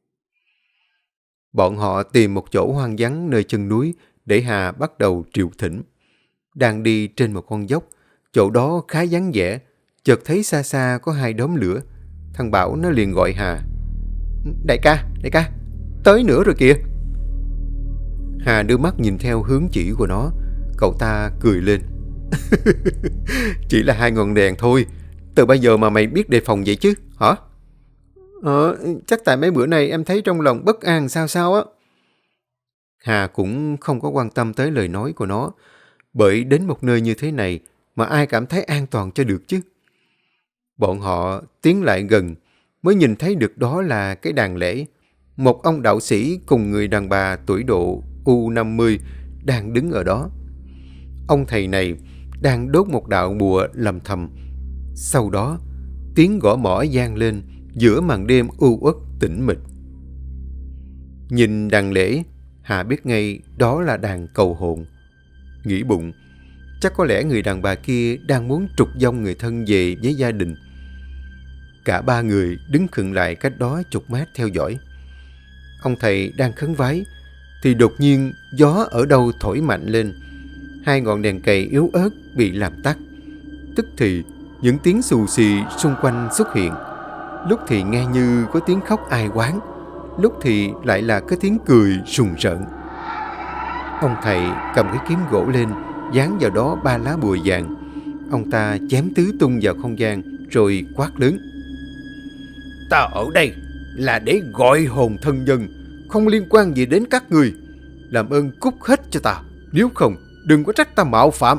Bọn họ tìm một chỗ hoang vắng nơi chân núi để Hà bắt đầu triệu thỉnh. Đang đi trên một con dốc, chỗ đó khá vắng vẻ, chợt thấy xa xa có 2 đốm lửa. Thằng Bảo nó liền gọi Hà. Đại ca, tới nữa rồi kìa. Hà đưa mắt nhìn theo hướng chỉ của nó, cậu ta cười lên. Chỉ là 2 ngọn đèn thôi, từ bây giờ mà mày biết đề phòng vậy chứ, hả? Chắc tại mấy bữa nay em thấy trong lòng bất an sao á. Hà cũng không có quan tâm tới lời nói của nó, bởi đến một nơi như thế này mà ai cảm thấy an toàn cho được chứ. Bọn họ tiến lại gần mới nhìn thấy được đó là cái đàn lễ. Một ông đạo sĩ cùng người đàn bà tuổi độ U50 đang đứng ở đó. Ông thầy này đang đốt một đạo bùa lầm thầm. Sau đó, tiếng gõ mõ vang lên giữa màn đêm u uất tĩnh mịch. Nhìn đàn lễ, Hà biết ngay đó là đàn cầu hồn. Nghĩ bụng, chắc có lẽ người đàn bà kia đang muốn trục vong người thân về với gia đình. Cả 3 người đứng khựng lại cách đó chục mét theo dõi. Ông thầy đang khấn vái, thì đột nhiên gió ở đâu thổi mạnh lên. 2 ngọn đèn cầy yếu ớt bị làm tắt. Tức thì những tiếng xù xì xung quanh xuất hiện. Lúc thì nghe như có tiếng khóc ai oán, lúc thì lại là cái tiếng cười sùng rợn. Ông thầy cầm cái kiếm gỗ lên, dán vào đó 3 lá bùa vàng. Ông ta chém tứ tung vào không gian rồi quát lớn. Ta ở đây là để gọi hồn thân nhân, không liên quan gì đến các người. Làm ơn cút hết cho ta, nếu không đừng có trách ta mạo phạm.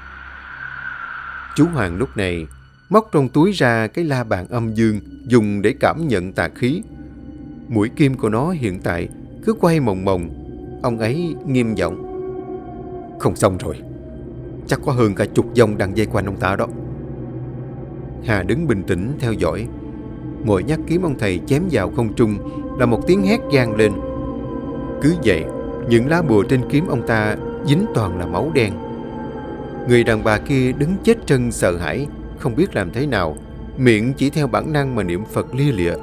Chú Hoàng lúc này móc trong túi ra cái la bàn âm dương dùng để cảm nhận tà khí. Mũi kim của nó hiện tại cứ quay mòng mòng. Ông ấy nghiêm giọng. Không xong rồi, chắc có hơn cả chục vong đang dây quanh ông ta đó. Hà đứng bình tĩnh theo dõi. Mỗi nhát kiếm ông thầy chém vào không trung là một tiếng hét vang lên. Cứ vậy, những lá bùa trên kiếm ông ta dính toàn là máu đen. Người đàn bà kia đứng chết chân sợ hãi, không biết làm thế nào, miệng chỉ theo bản năng mà niệm Phật lia lịa.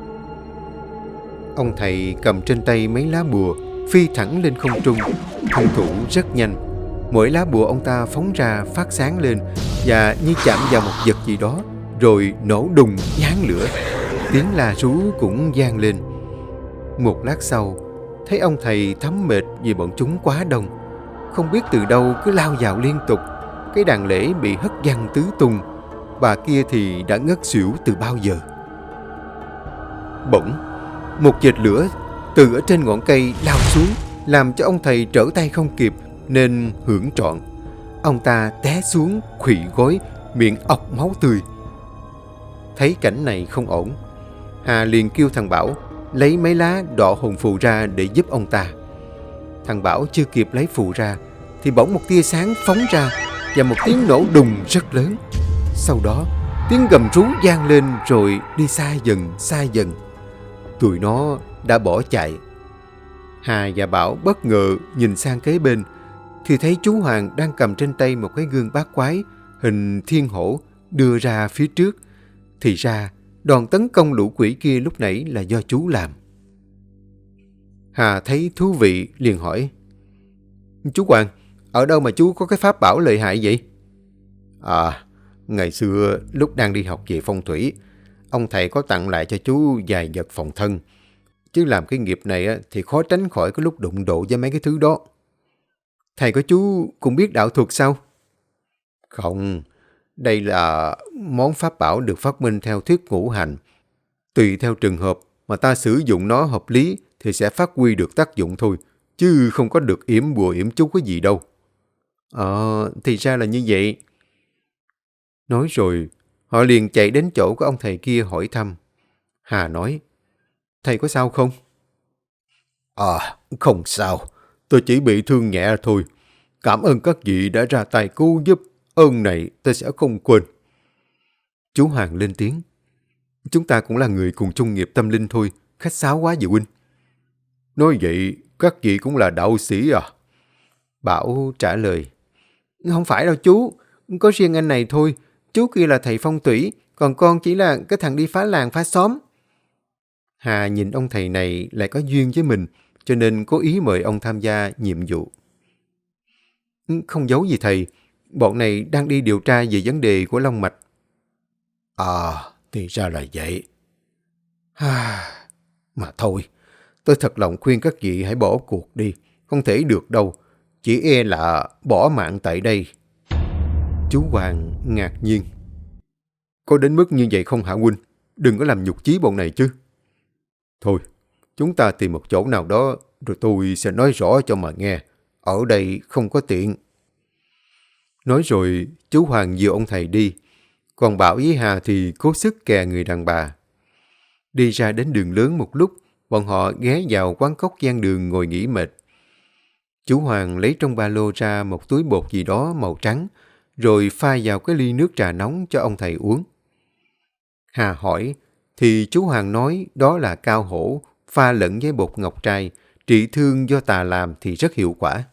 Ông thầy cầm trên tay mấy lá bùa, phi thẳng lên không trung, thân thủ rất nhanh. Mỗi lá bùa ông ta phóng ra phát sáng lên và như chạm vào một vật gì đó, rồi nổ đùng giáng lửa. Tiếng la rú cũng vang lên. Một lát sau, thấy ông thầy thấm mệt vì bọn chúng quá đông, không biết từ đâu cứ lao vào liên tục. Cái đàn lễ bị hất văng tứ tung. Bà kia thì đã ngất xỉu từ bao giờ. Bỗng, một vệt lửa từ ở trên ngọn cây lao xuống, làm cho ông thầy trở tay không kịp nên hưởng trọn. Ông ta té xuống khuỵu gối, miệng ọc máu tươi. Thấy cảnh này không ổn, Hà liền kêu thằng Bảo lấy mấy lá đọ hồn phù ra để giúp ông ta. Thằng Bảo chưa kịp lấy phù ra thì bỗng một tia sáng phóng ra và một tiếng nổ đùng rất lớn. Sau đó tiếng gầm rú vang lên rồi đi xa dần xa dần. Tụi nó đã bỏ chạy. Hà và Bảo bất ngờ nhìn sang kế bên thì thấy chú Hoàng đang cầm trên tay một cái gương bát quái hình thiên hổ đưa ra phía trước. Thì ra đòn tấn công lũ quỷ kia lúc nãy là do chú làm. Hà thấy thú vị liền hỏi: Chú Hoàng, ở đâu mà chú có cái pháp bảo lợi hại vậy? À, ngày xưa lúc đang đi học về phong thủy, ông thầy có tặng lại cho chú vài vật phòng thân. Chứ làm cái nghiệp này thì khó tránh khỏi cái lúc đụng độ với mấy cái thứ đó. Thầy của chú cũng biết đạo thuật sao? Không, đây là món pháp bảo được phát minh theo thuyết ngũ hành. Tùy theo trường hợp mà ta sử dụng nó hợp lý thì sẽ phát huy được tác dụng thôi, chứ không có được yểm bùa yểm chú cái gì đâu. Thì ra là như vậy. Nói rồi, họ liền chạy đến chỗ của ông thầy kia hỏi thăm. Hà nói: Thầy có sao không? Không sao. Tôi chỉ bị thương nhẹ thôi. Cảm ơn các vị đã ra tay cứu giúp. Ơn này tôi sẽ không quên. Chú Hoàng lên tiếng: Chúng ta cũng là người cùng chung nghiệp tâm linh thôi. Khách sáo quá vậy huynh. Nói vậy, các vị cũng là đạo sĩ à? Bảo trả lời: Không phải đâu chú. Có riêng anh này thôi. Chú kia là thầy phong thủy. Còn con chỉ là cái thằng đi phá làng phá xóm. Hà nhìn ông thầy này lại có duyên với mình, cho nên cố ý mời ông tham gia nhiệm vụ. Không giấu gì thầy, bọn này đang đi điều tra về vấn đề của long mạch. Thì ra là vậy. Mà thôi, tôi thật lòng khuyên các vị hãy bỏ cuộc đi. Không thể được đâu, chỉ e là bỏ mạng tại đây. Chú Hoàng ngạc nhiên: Có đến mức như vậy không hả huynh? Đừng có làm nhục chí bọn này chứ. Thôi, chúng ta tìm một chỗ nào đó rồi tôi sẽ nói rõ cho mà nghe. Ở đây không có tiện. Nói rồi, chú Hoàng dìu ông thầy đi. Còn Bảo với Hà thì cố sức kè người đàn bà. Đi ra đến đường lớn một lúc, bọn họ ghé vào quán cóc gian đường ngồi nghỉ mệt. Chú Hoàng lấy trong ba lô ra một túi bột gì đó màu trắng, rồi pha vào cái ly nước trà nóng cho ông thầy uống. Hà hỏi, thì chú Hoàng nói đó là cao hổ, pha lẫn với bột ngọc trai, trị thương do tà làm thì rất hiệu quả.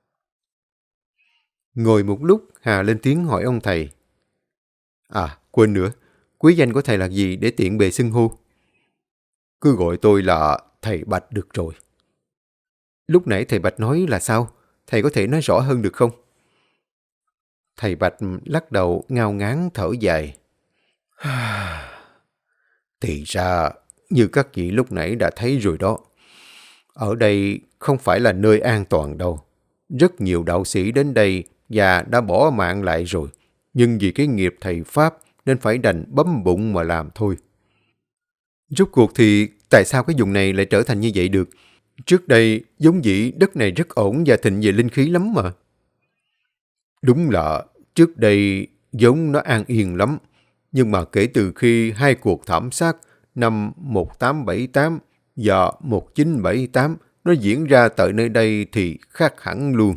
Ngồi một lúc, Hà lên tiếng hỏi ông thầy: Quên nữa, quý danh của thầy là gì để tiện bề xưng hô? Cứ gọi tôi là thầy Bạch được rồi. Lúc nãy thầy Bạch nói là sao? Thầy có thể nói rõ hơn được không? Thầy Bạch lắc đầu ngao ngán thở dài. Thì ra, như các vị lúc nãy đã thấy rồi đó. Ở đây không phải là nơi an toàn đâu. Rất nhiều đạo sĩ đến đây và đã bỏ mạng lại rồi. Nhưng vì cái nghiệp thầy Pháp nên phải đành bấm bụng mà làm thôi. Rốt cuộc thì tại sao cái vùng này lại trở thành như vậy được? Trước đây giống dĩ đất này rất ổn và thịnh về linh khí lắm mà. Đúng là trước đây giống nó an yên lắm. Nhưng mà kể từ khi hai cuộc thảm sát năm 1878 và 1978 nó diễn ra tại nơi đây thì khác hẳn luôn.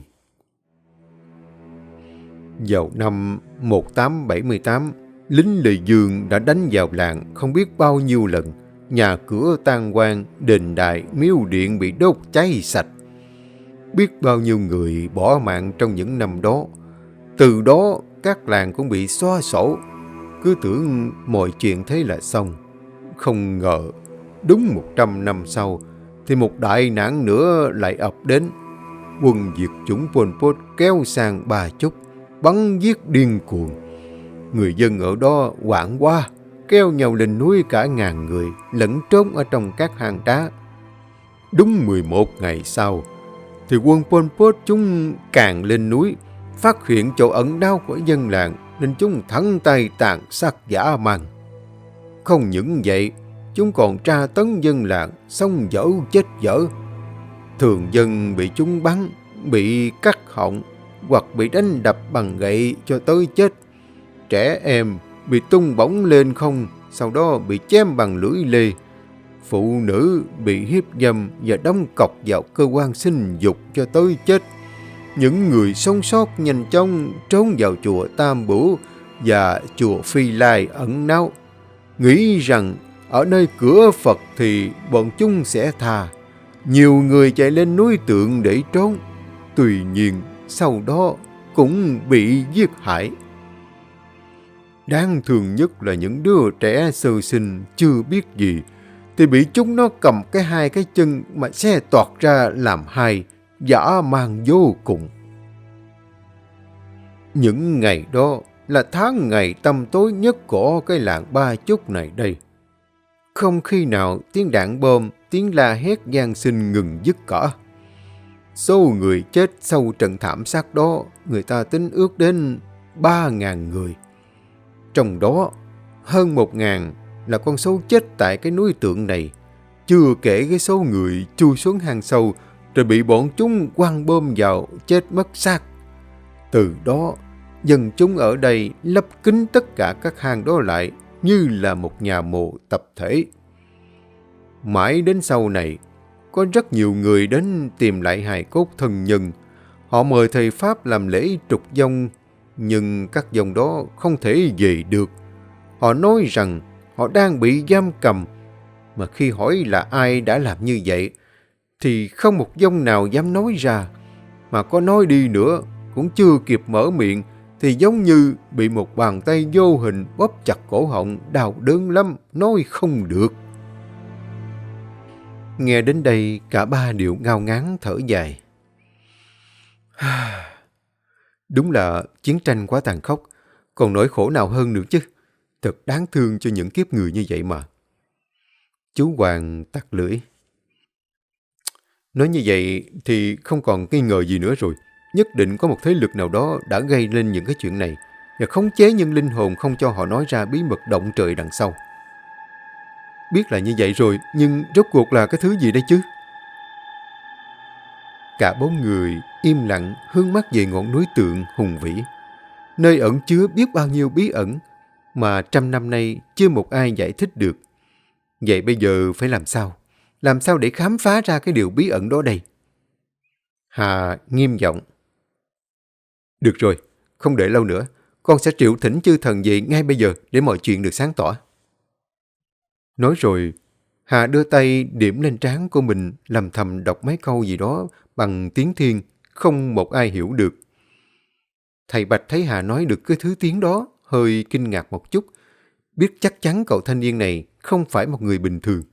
Vào năm 1878, lính Lê Dương đã đánh vào làng không biết bao nhiêu lần. Nhà cửa tan hoang, đền đài, miếu điện bị đốt cháy sạch. Biết bao nhiêu người bỏ mạng trong những năm đó. Từ đó, các làng cũng bị xóa sổ. Cứ tưởng mọi chuyện thế là xong. Không ngờ, đúng 100 năm sau, thì một đại nạn nữa lại ập đến. Quân diệt chủng Pol Pot kéo sang Ba Chúc, bắn giết điên cuồng. Người dân ở đó hoảng quá, kéo nhau lên núi cả ngàn người, lẫn trốn ở trong các hang đá. Đúng 11 ngày sau, thì quân Pol Pot chúng càng lên núi, phát hiện chỗ ẩn náu của dân làng, nên chúng thẳng tay tàn sát dã man. Không những vậy, chúng còn tra tấn dân làng, xong dở chết dở. Thường dân bị chúng bắn, bị cắt họng, hoặc bị đánh đập bằng gậy cho tới chết. Trẻ em bị tung bổng lên không, sau đó bị chém bằng lưỡi lê. Phụ nữ bị hiếp dâm và đóng cọc vào cơ quan sinh dục cho tới chết. Những người sống sót nhanh chóng trốn vào chùa Tam Bửu và chùa Phi Lai ẩn náu, nghĩ rằng ở nơi cửa Phật thì bọn chúng sẽ tha. Nhiều người chạy lên núi Tượng để trốn, tuy nhiên sau đó cũng bị giết hại. Đáng thương nhất là những đứa trẻ sơ sinh chưa biết gì thì bị chúng nó cầm hai cái chân mà xe toạc ra làm hai, dã man vô cùng. Những ngày đó là tháng ngày tăm tối nhất của cái làng Ba Chúc này đây. Không khi nào tiếng đạn bom, tiếng la hét gian sinh ngừng dứt cả. Số người chết sau trận thảm sát đó người ta tính ước đến 3.000 người. Trong đó hơn 1.000 là con số chết tại cái núi Tượng này, chưa kể cái số người chui xuống hang sâu rồi bị bọn chúng quăng bom vào chết mất xác. Từ đó, dân chúng ở đây lấp kín tất cả các hang đó lại như là một nhà mộ tập thể. Mãi đến sau này, có rất nhiều người đến tìm lại hài cốt thân nhân. Họ mời thầy Pháp làm lễ trục vong, nhưng các vong đó không thể về được. Họ nói rằng họ đang bị giam cầm, mà khi hỏi là ai đã làm như vậy, thì không một vong nào dám nói ra. Mà có nói đi nữa, cũng chưa kịp mở miệng, thì giống như bị một bàn tay vô hình bóp chặt cổ họng, đau đớn lắm, nói không được. Nghe đến đây, cả ba đều ngao ngán thở dài. Đúng là chiến tranh quá tàn khốc, còn nỗi khổ nào hơn nữa chứ. Thật đáng thương cho những kiếp người như vậy mà. Chú Hoàng tặc lưỡi. Nói như vậy thì không còn nghi ngờ gì nữa rồi. Nhất định có một thế lực nào đó đã gây lên những cái chuyện này và khống chế những linh hồn không cho họ nói ra bí mật động trời đằng sau. Biết là như vậy rồi, nhưng rốt cuộc là cái thứ gì đây chứ? Cả bốn người im lặng hướng mắt về ngọn núi Tượng hùng vĩ, nơi ẩn chứa biết bao nhiêu bí ẩn mà 100 năm nay chưa một ai giải thích được. Vậy bây giờ phải làm sao? Làm sao để khám phá ra cái điều bí ẩn đó đây? Hà nghiêm giọng. Được rồi, không để lâu nữa. Con sẽ triệu thỉnh chư thần về ngay bây giờ để mọi chuyện được sáng tỏ. Nói rồi, Hà đưa tay điểm lên trán của mình, lầm thầm đọc mấy câu gì đó bằng tiếng Thiên, không một ai hiểu được. Thầy Bạch thấy Hà nói được cái thứ tiếng đó, hơi kinh ngạc một chút, biết chắc chắn cậu thanh niên này không phải một người bình thường.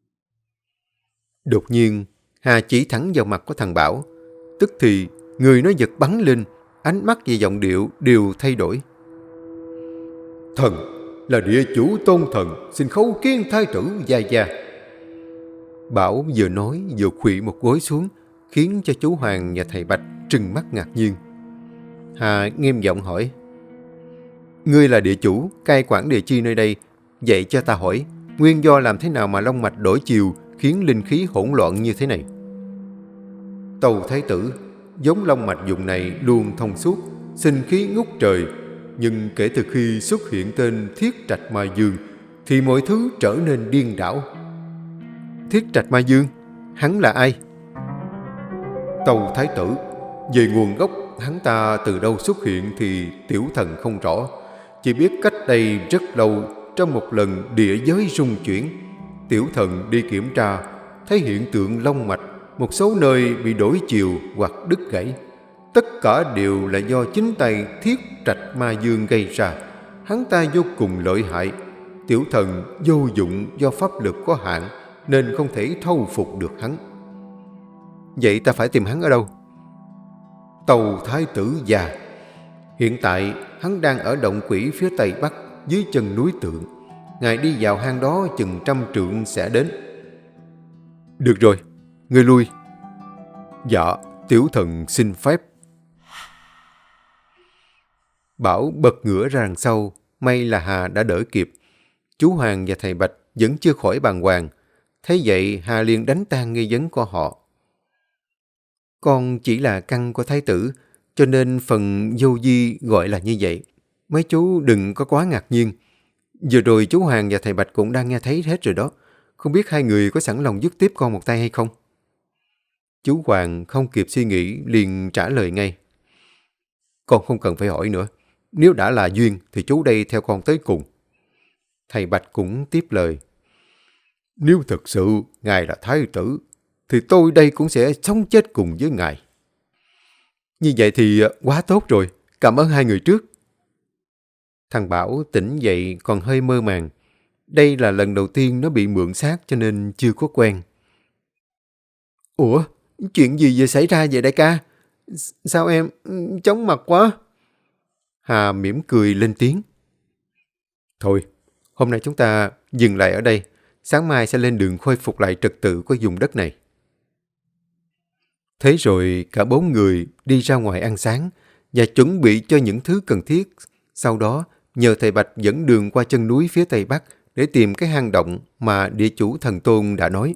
Đột nhiên, Hà chỉ thẳng vào mặt của thằng Bảo. Tức thì, người nó giật bắn lên, ánh mắt và giọng điệu đều thay đổi. Thần là địa chủ tôn thần, xin khấu kiến thái tử Gia Gia. Bảo vừa nói vừa khuỵu một gối xuống, khiến cho chú Hoàng và thầy Bạch trừng mắt ngạc nhiên. Hà nghiêm giọng hỏi. Ngươi là địa chủ, cai quản địa chi nơi đây. Vậy cho ta hỏi, nguyên do làm thế nào mà long mạch đổi chiều khiến linh khí hỗn loạn như thế này? Tâu thái tử, giống long mạch vùng này luôn thông suốt, sinh khí ngút trời. Nhưng kể từ khi xuất hiện tên Thiết Trạch Ma Dương, thì mọi thứ trở nên điên đảo. Thiết Trạch Ma Dương? Hắn là ai? Tâu thái tử, về nguồn gốc hắn ta từ đâu xuất hiện thì tiểu thần không rõ. Chỉ biết cách đây rất lâu, trong một lần địa giới rung chuyển, tiểu thần đi kiểm tra, thấy hiện tượng long mạch, một số nơi bị đổi chiều hoặc đứt gãy. Tất cả đều là do chính tay Thiết Trạch Ma Dương gây ra. Hắn ta vô cùng lợi hại. Tiểu thần vô dụng do pháp lực có hạn, nên không thể thâu phục được hắn. Vậy ta phải tìm hắn ở đâu? Tâu thái tử già, hiện tại hắn đang ở động quỷ phía tây bắc dưới chân núi Tượng. Ngài đi vào hang đó chừng 100 trượng sẽ đến. Được rồi, ngươi lui. Dạ, tiểu thần xin phép. Bảo bật ngửa ra đằng sau, may là Hà đã đỡ kịp. Chú Hoàng và thầy Bạch vẫn chưa khỏi bàng hoàng. Thấy vậy Hà liền đánh tan nghi vấn của họ. Con chỉ là căn của thái tử, cho nên phần vô vi gọi là như vậy. Mấy chú đừng có quá ngạc nhiên. Vừa rồi chú Hoàng và thầy Bạch cũng đang nghe thấy hết rồi đó. Không biết hai người có sẵn lòng giúp tiếp con một tay hay không? Chú Hoàng không kịp suy nghĩ liền trả lời ngay. Con không cần phải hỏi nữa. Nếu đã là duyên thì chú đây theo con tới cùng. Thầy Bạch cũng tiếp lời. Nếu thực sự ngài là thái tử, thì tôi đây cũng sẽ sống chết cùng với ngài. Như vậy thì quá tốt rồi. Cảm ơn hai người trước. Thằng Bảo tỉnh dậy còn hơi mơ màng. Đây là lần đầu tiên nó bị mượn xác cho nên chưa có quen. Ủa, chuyện gì vừa xảy ra vậy đại ca? Sao em chóng mặt quá? Hà mỉm cười lên tiếng. Thôi, hôm nay chúng ta dừng lại ở đây. Sáng mai sẽ lên đường khôi phục lại trật tự của vùng đất này. Thế rồi cả bốn người đi ra ngoài ăn sáng và chuẩn bị cho những thứ cần thiết. Sau đó nhờ thầy Bạch dẫn đường qua chân núi phía tây bắc để tìm cái hang động mà địa chủ thần Tôn đã nói.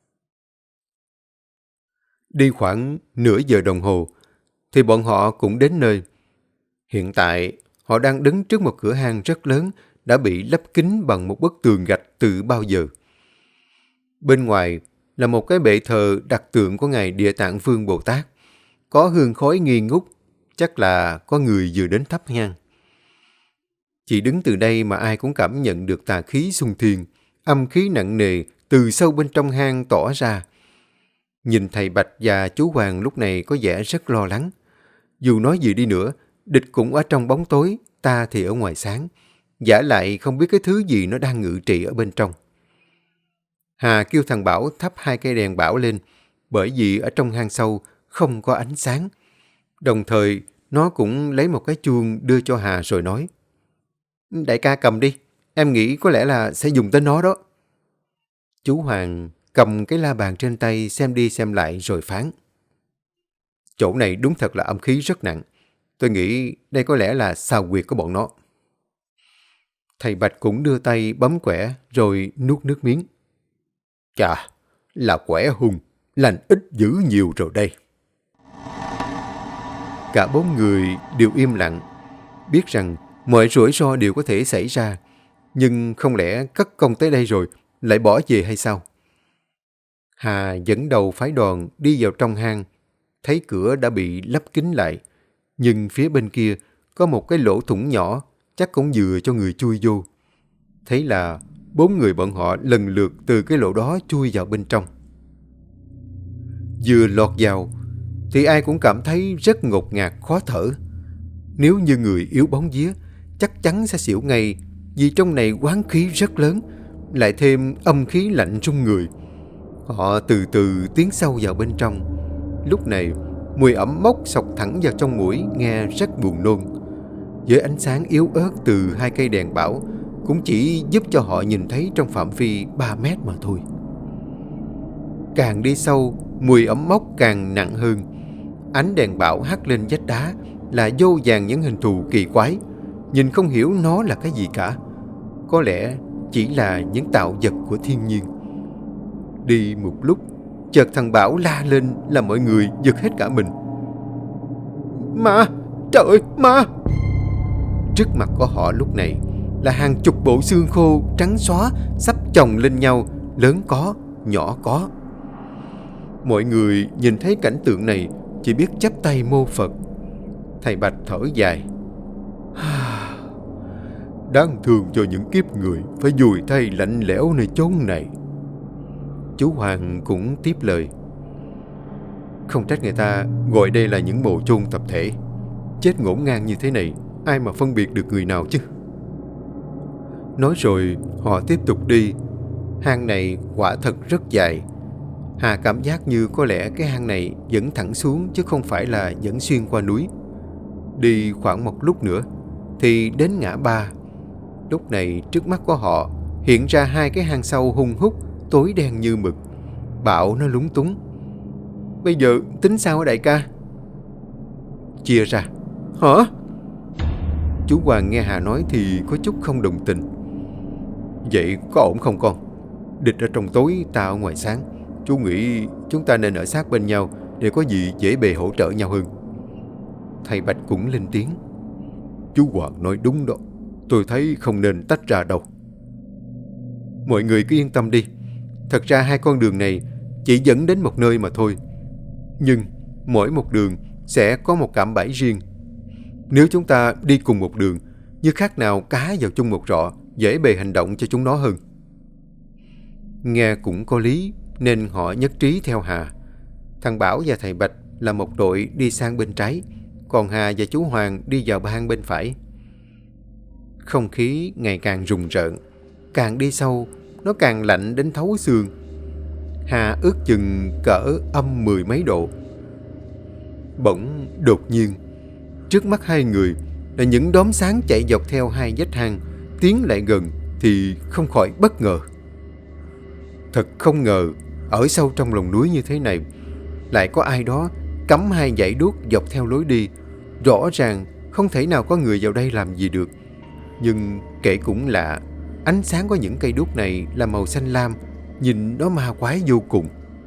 Đi khoảng nửa giờ đồng hồ thì bọn họ cũng đến nơi. Hiện tại họ đang đứng trước một cửa hang rất lớn đã bị lấp kín bằng một bức tường gạch từ bao giờ. Bên ngoài là một cái bệ thờ đặt tượng của Ngài Địa Tạng Vương Bồ Tát. Có hương khói nghi ngút, chắc là có người vừa đến thắp nhang. Chỉ đứng từ đây mà ai cũng cảm nhận được tà khí xung thiên, âm khí nặng nề từ sâu bên trong hang tỏ ra. Nhìn thầy Bạch và chú Hoàng lúc này có vẻ rất lo lắng. Dù nói gì đi nữa, địch cũng ở trong bóng tối, ta thì ở ngoài sáng. Giả lại không biết cái thứ gì nó đang ngự trị ở bên trong. Hà kêu thằng Bảo thắp 2 cây đèn bảo lên, bởi vì ở trong hang sâu không có ánh sáng. Đồng thời, nó cũng lấy một cái chuông đưa cho Hà rồi nói. Đại ca cầm đi, em nghĩ có lẽ là sẽ dùng tới nó đó. Chú Hoàng cầm cái la bàn trên tay xem đi xem lại rồi phán. Chỗ này đúng thật là âm khí rất nặng. Tôi nghĩ đây có lẽ là xào huyệt của bọn nó. Thầy Bạch cũng đưa tay bấm quẻ rồi nuốt nước miếng. Chà, là quẻ hung, lành ít dữ nhiều rồi đây. Cả 4 người đều im lặng, biết rằng mọi rủi ro đều có thể xảy ra, nhưng không lẽ cất công tới đây rồi lại bỏ về hay sao? Hà dẫn đầu phái đoàn đi vào trong hang, thấy cửa đã bị lấp kín lại, nhưng phía bên kia có một cái lỗ thủng nhỏ, chắc cũng vừa cho người chui vô. Thế là 4 người bọn họ lần lượt từ cái lỗ đó chui vào bên trong. Vừa lọt vào thì ai cũng cảm thấy rất ngột ngạt khó thở. Nếu như người yếu bóng vía chắc chắn sẽ xỉu ngay, vì trong này oán khí rất lớn, lại thêm âm khí lạnh trong người. Họ từ từ tiến sâu vào bên trong. Lúc này mùi ẩm mốc xộc thẳng vào trong mũi, nghe rất buồn nôn. Với ánh sáng yếu ớt từ 2 cây đèn bảo cũng chỉ giúp cho họ nhìn thấy trong phạm vi 3 mét mà thôi. Càng đi sâu, mùi ẩm mốc càng nặng hơn. Ánh đèn bảo hắt lên vách đá là vô vàn những hình thù kỳ quái, nhìn không hiểu nó là cái gì cả. Có lẽ chỉ là những tạo vật của thiên nhiên. Đi một lúc, chợt thằng Bảo la lên làm mọi người giật hết cả mình. Ma! Trời ơi, ma! Trước mặt của họ lúc này là hàng chục bộ xương khô trắng xóa sắp chồng lên nhau, lớn có, nhỏ có. Mọi người nhìn thấy cảnh tượng này chỉ biết chắp tay mô Phật. Thầy Bạch thở dài. Đáng thương cho những kiếp người phải vùi thay lạnh lẽo nơi chốn này. Chú Hoàng cũng tiếp lời. Không trách người ta gọi đây là những mồ chôn tập thể. Chết ngổn ngang như thế này, ai mà phân biệt được người nào chứ. Nói rồi họ tiếp tục đi. Hang này quả thật rất dài. Hà cảm giác như có lẽ cái hang này dẫn thẳng xuống chứ không phải là dẫn xuyên qua núi. Đi khoảng một lúc nữa thì đến ngã ba. Lúc này trước mắt của họ hiện ra 2 cái hang sâu hun hút, tối đen như mực. Bảo nó lúng túng. Bây giờ tính sao hả đại ca? Chia ra. Hả? Chú Hoàng nghe Hà nói thì có chút không đồng tình. Vậy có ổn không con? Địch ở trong tối, ta ở ngoài sáng. Chú nghĩ chúng ta nên ở sát bên nhau để có gì dễ bề hỗ trợ nhau hơn. Thầy Bạch cũng lên tiếng. Chú Hoàng nói đúng đó. Tôi thấy không nên tách ra đâu. Mọi người cứ yên tâm đi. Thật ra 2 con đường này chỉ dẫn đến một nơi mà thôi. Nhưng mỗi một đường sẽ có một cạm bẫy riêng. Nếu chúng ta đi cùng một đường, như khác nào cá vào chung một rọ, dễ bề hành động cho chúng nó hơn. Nghe cũng có lý, nên họ nhất trí theo Hà. Thằng Bảo và thầy Bạch là một đội đi sang bên trái, còn Hà và chú Hoàng đi vào hang bên phải. Không khí ngày càng rùng rợn, càng đi sâu nó càng lạnh đến thấu xương. Hà ước chừng cỡ âm 10 mấy độ. Bỗng đột nhiên, trước mắt hai người là những đốm sáng chạy dọc theo hai vách hang, tiến lại gần thì không khỏi bất ngờ. Thật không ngờ, ở sâu trong lòng núi như thế này, lại có ai đó cắm hai dãy đuốc dọc theo lối đi. Rõ ràng không thể nào có người vào đây làm gì được. Nhưng kể cũng lạ, ánh sáng của những cây đuốc này là màu xanh lam, nhìn nó ma quái vô cùng.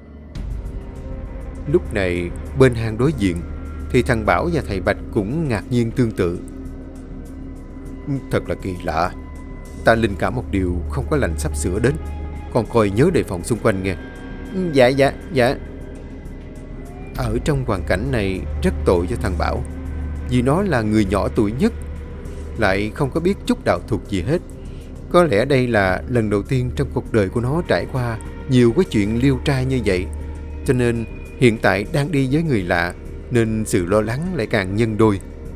Lúc này bên hang đối diện thì thằng Bảo và thầy Bạch cũng ngạc nhiên tương tự. Thật là kỳ lạ, ta linh cảm một điều không có lành sắp sửa đến, còn coi nhớ đề phòng xung quanh nghe. Dạ. Ở trong hoàn cảnh này rất tội cho thằng Bảo, vì nó là người nhỏ tuổi nhất, lại không có biết chút đạo thuật gì hết. Có lẽ đây là lần đầu tiên trong cuộc đời của nó trải qua nhiều cái chuyện liêu trai như vậy, cho nên hiện tại đang đi với người lạ, nên sự lo lắng lại càng nhân đôi.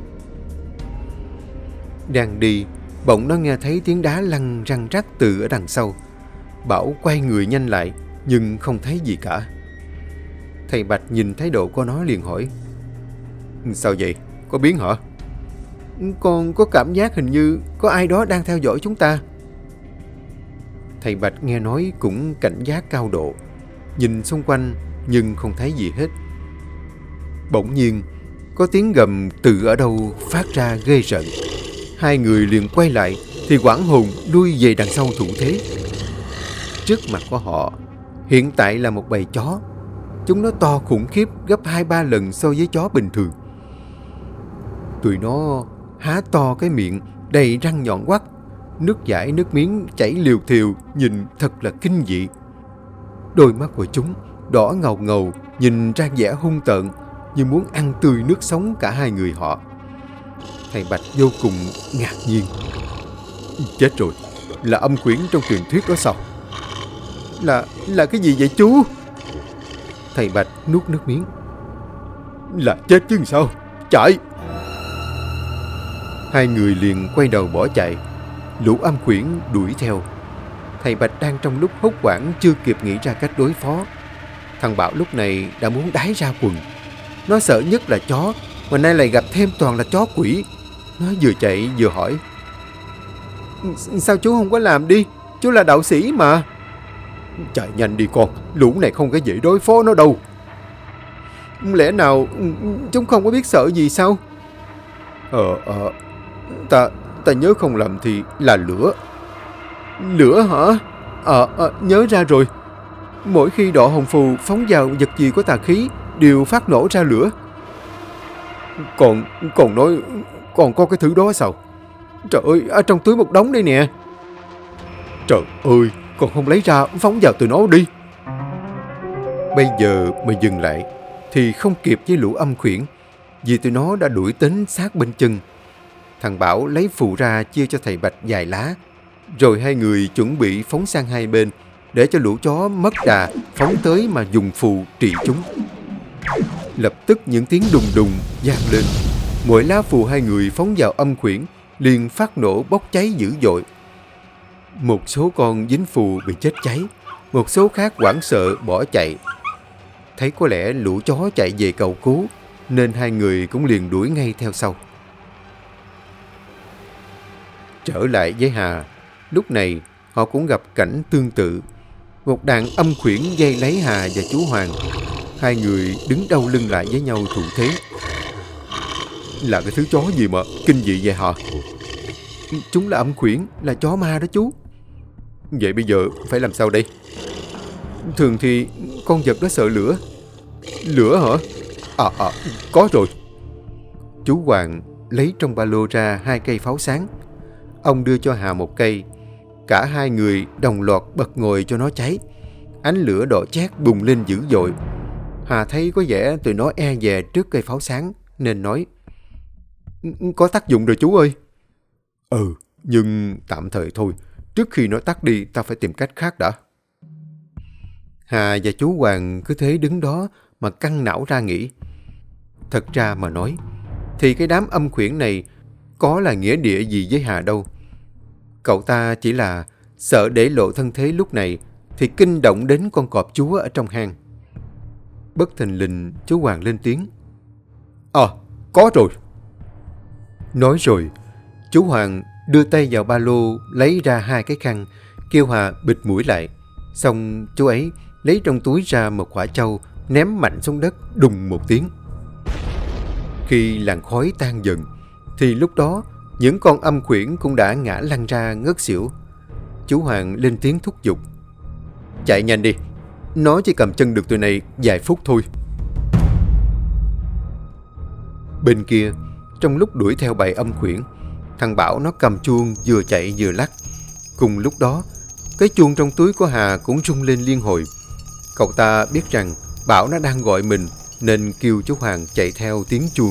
Đang đi, bỗng nó nghe thấy tiếng đá lăn răng rắc từ ở đằng sau. Bảo quay người nhanh lại, nhưng không thấy gì cả. Thầy Bạch nhìn thái độ của nó liền hỏi: Sao vậy? Có biến hả? Con có cảm giác hình như có ai đó đang theo dõi chúng ta. Thầy Bạch nghe nói cũng cảnh giác cao độ, nhìn xung quanh nhưng không thấy gì hết. Bỗng nhiên có tiếng gầm từ ở đâu phát ra ghê rợn. Hai người liền quay lại thì hoảng hồn lui về đằng sau thủ thế. Trước mặt của họ hiện tại là một bầy chó. Chúng nó to khủng khiếp, gấp 2-3 lần so với chó bình thường. Tụi nó há to cái miệng đầy răng nhọn quắt, nước dãi nước miếng chảy liều thiều, nhìn thật là kinh dị. Đôi mắt của chúng đỏ ngầu ngầu, nhìn ra vẻ hung tợn, như muốn ăn tươi nước sống cả hai người họ. Thầy Bạch vô cùng ngạc nhiên. Chết rồi, là âm quyển trong truyền thuyết đó sao? Là cái gì vậy chú? Thầy Bạch nuốt nước miếng. Là chết chứ sao? Chạy! Hai người liền quay đầu bỏ chạy. Lũ âm quyển đuổi theo. Thầy Bạch đang trong lúc hốt hoảng chưa kịp nghĩ ra cách đối phó. Thằng Bảo lúc này đã muốn đái ra quần. Nó sợ nhất là chó, mà nay lại gặp thêm toàn là chó quỷ. Nó vừa chạy vừa hỏi: Sao chú không có làm đi? Chú là đạo sĩ mà. Chạy nhanh đi con, lũ này không có dễ đối phó nó đâu. Lẽ nào chúng không có biết sợ gì sao? Ta nhớ không lầm thì là lửa. Lửa hả? Nhớ ra rồi. Mỗi khi độ hồng phù phóng vào vật gì có tà khí đều phát nổ ra lửa. Còn nói còn có cái thứ đó sao? Trời ơi, ở trong túi một đống đây nè. Trời ơi, còn không lấy ra phóng vào tụi nó đi. Bây giờ mà dừng lại thì không kịp với lũ âm khuyển, vì tụi nó đã đuổi đến sát bên chân. Thằng Bảo lấy phù ra chia cho thầy Bạch vài lá, rồi hai người chuẩn bị phóng sang hai bên để cho lũ chó mất đà phóng tới mà dùng phù trị chúng. Lập tức những tiếng đùng đùng vang lên. Mỗi lá phù hai người phóng vào âm khuyển liền phát nổ bốc cháy dữ dội. Một số con dính phù bị chết cháy, một số khác hoảng sợ bỏ chạy. Thấy có lẽ lũ chó chạy về cầu cứu, nên hai người cũng liền đuổi ngay theo sau. Trở lại với Hà, lúc này họ cũng gặp cảnh tương tự. Một đàn âm khuyển dây lấy Hà và chú Hoàng. Hai người đứng đau lưng lại với nhau thủ thế. Là cái thứ chó gì mà kinh dị vậy hả? Chúng là âm khuyển, là chó ma đó chú. Vậy bây giờ phải làm sao đây? Thường thì con vật đó sợ lửa. Lửa hả? Có rồi. Chú Hoàng lấy trong ba lô ra 2 cây pháo sáng. Ông đưa cho Hà 1 cây. Cả hai người đồng loạt bật ngồi cho nó cháy. Ánh lửa đỏ chét bùng lên dữ dội. Hà thấy có vẻ tụi nó e dè trước cây pháo sáng, nên nói: Có tác dụng rồi chú ơi. Nhưng tạm thời thôi. Trước khi nó tắt đi, ta phải tìm cách khác đã. Hà và chú Hoàng cứ thế đứng đó mà căng não ra nghĩ. Thật ra mà nói, thì cái đám âm khuyển này có là nghĩa địa gì với Hà đâu. Cậu ta chỉ là sợ để lộ thân thế lúc này thì kinh động đến con cọp chúa ở trong hang. Bất thình lình chú Hoàng lên tiếng. Có rồi. Nói rồi, chú Hoàng đưa tay vào ba lô lấy ra 2 cái khăn, kêu Hà bịt mũi lại. Xong chú ấy lấy trong túi ra một quả trâu ném mạnh xuống đất đùng một tiếng. Khi làn khói tan dần thì lúc đó những con âm khuyển cũng đã ngã lăn ra ngất xỉu. Chú Hoàng lên tiếng thúc giục. Chạy nhanh đi, nó chỉ cầm chân được tụi này vài phút thôi. Bên kia, trong lúc đuổi theo bầy âm khuyển, thằng Bảo nó cầm chuông vừa chạy vừa lắc. Cùng lúc đó, cái chuông trong túi của Hà cũng rung lên liên hồi. Cậu ta biết rằng Bảo nó đang gọi mình nên kêu chú Hoàng chạy theo tiếng chuông.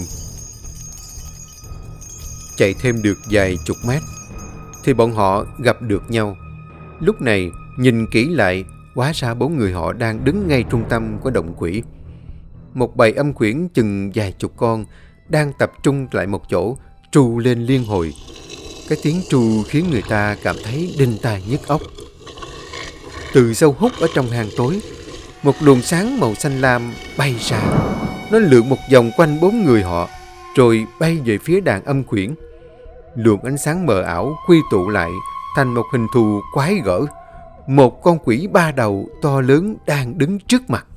Chạy thêm được vài chục mét thì bọn họ gặp được nhau. Lúc này nhìn kỹ lại, hóa ra 4 người họ đang đứng ngay trung tâm của động quỷ. Một bầy âm khuyển chừng vài chục con đang tập trung lại một chỗ, tru lên liên hồi. Cái tiếng tru khiến người ta cảm thấy đinh tai nhức óc. Từ sâu hút ở trong hang tối, một luồng sáng màu xanh lam bay ra. Nó lượn một vòng quanh 4 người họ, rồi bay về phía đàn âm khuyển. Luồng ánh sáng mờ ảo quy tụ lại thành một hình thù quái gở. Một con quỷ 3 đầu to lớn đang đứng trước mặt.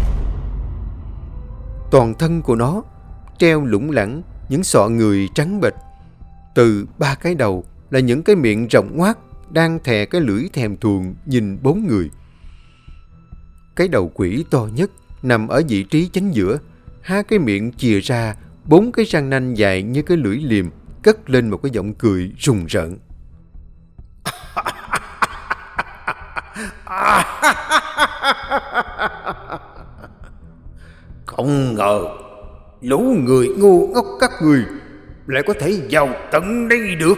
Toàn thân của nó treo lủng lẳng những sọ người trắng bệch. Từ 3 cái đầu là những cái miệng rộng ngoác đang thè cái lưỡi thèm thuồng nhìn 4 người. Cái đầu quỷ to nhất nằm ở vị trí chính giữa, 2 cái miệng chìa ra, 4 cái răng nanh dài như cái lưỡi liềm, cất lên một cái giọng cười rùng rợn. Không ngờ lũ người ngu ngốc các người lại có thể vào tận đây được.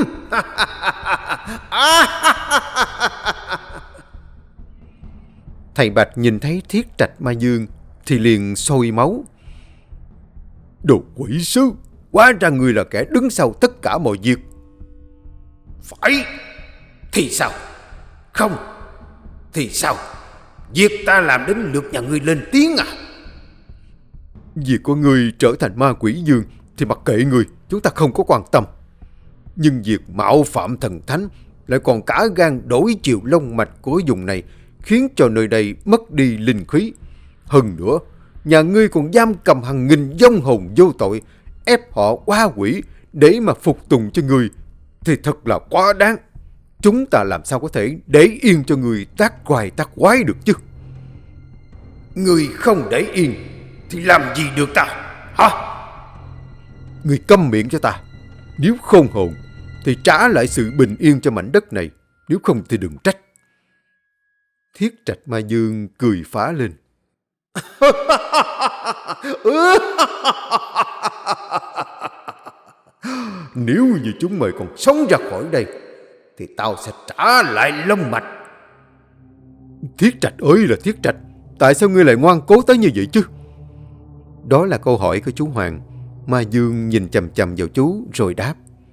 Thầy Bạch nhìn thấy Thiết Trạch Ma Dương thì liền sôi máu. Đồ quỷ sứ, hóa ra người là kẻ đứng sau tất cả mọi việc. Phải thì sao? Không thì sao? Việc ta làm đến lượt nhà ngươi lên tiếng à? Việc của ngươi trở thành ma quỷ dương thì mặc kệ ngươi, chúng ta không có quan tâm. Nhưng việc mạo phạm thần thánh lại còn cả gan đổi chiều long mạch của vùng này, khiến cho nơi đây mất đi linh khí. Hơn nữa, nhà ngươi còn giam cầm hàng nghìn vong hồn vô tội, ép họ hóa quỷ để mà phục tùng cho ngươi, thì thật là quá đáng. Chúng ta làm sao có thể để yên cho người tác quài tác quái được chứ? Ngươi không để yên thì làm gì được ta, hả? Ngươi câm miệng cho ta. Nếu khôn hồn thì trả lại sự bình yên cho mảnh đất này, nếu không thì đừng trách. Thiết Trạch Ma Dương cười phá lên. Nếu như chúng mày còn sống ra khỏi đây thì tao sẽ trả lại long mạch. Thiết Trạch ơi là Thiết Trạch, tại sao ngươi lại ngoan cố tới như vậy chứ? Đó là câu hỏi của chú Hoàng. Ma Dương nhìn chằm chằm vào chú rồi đáp.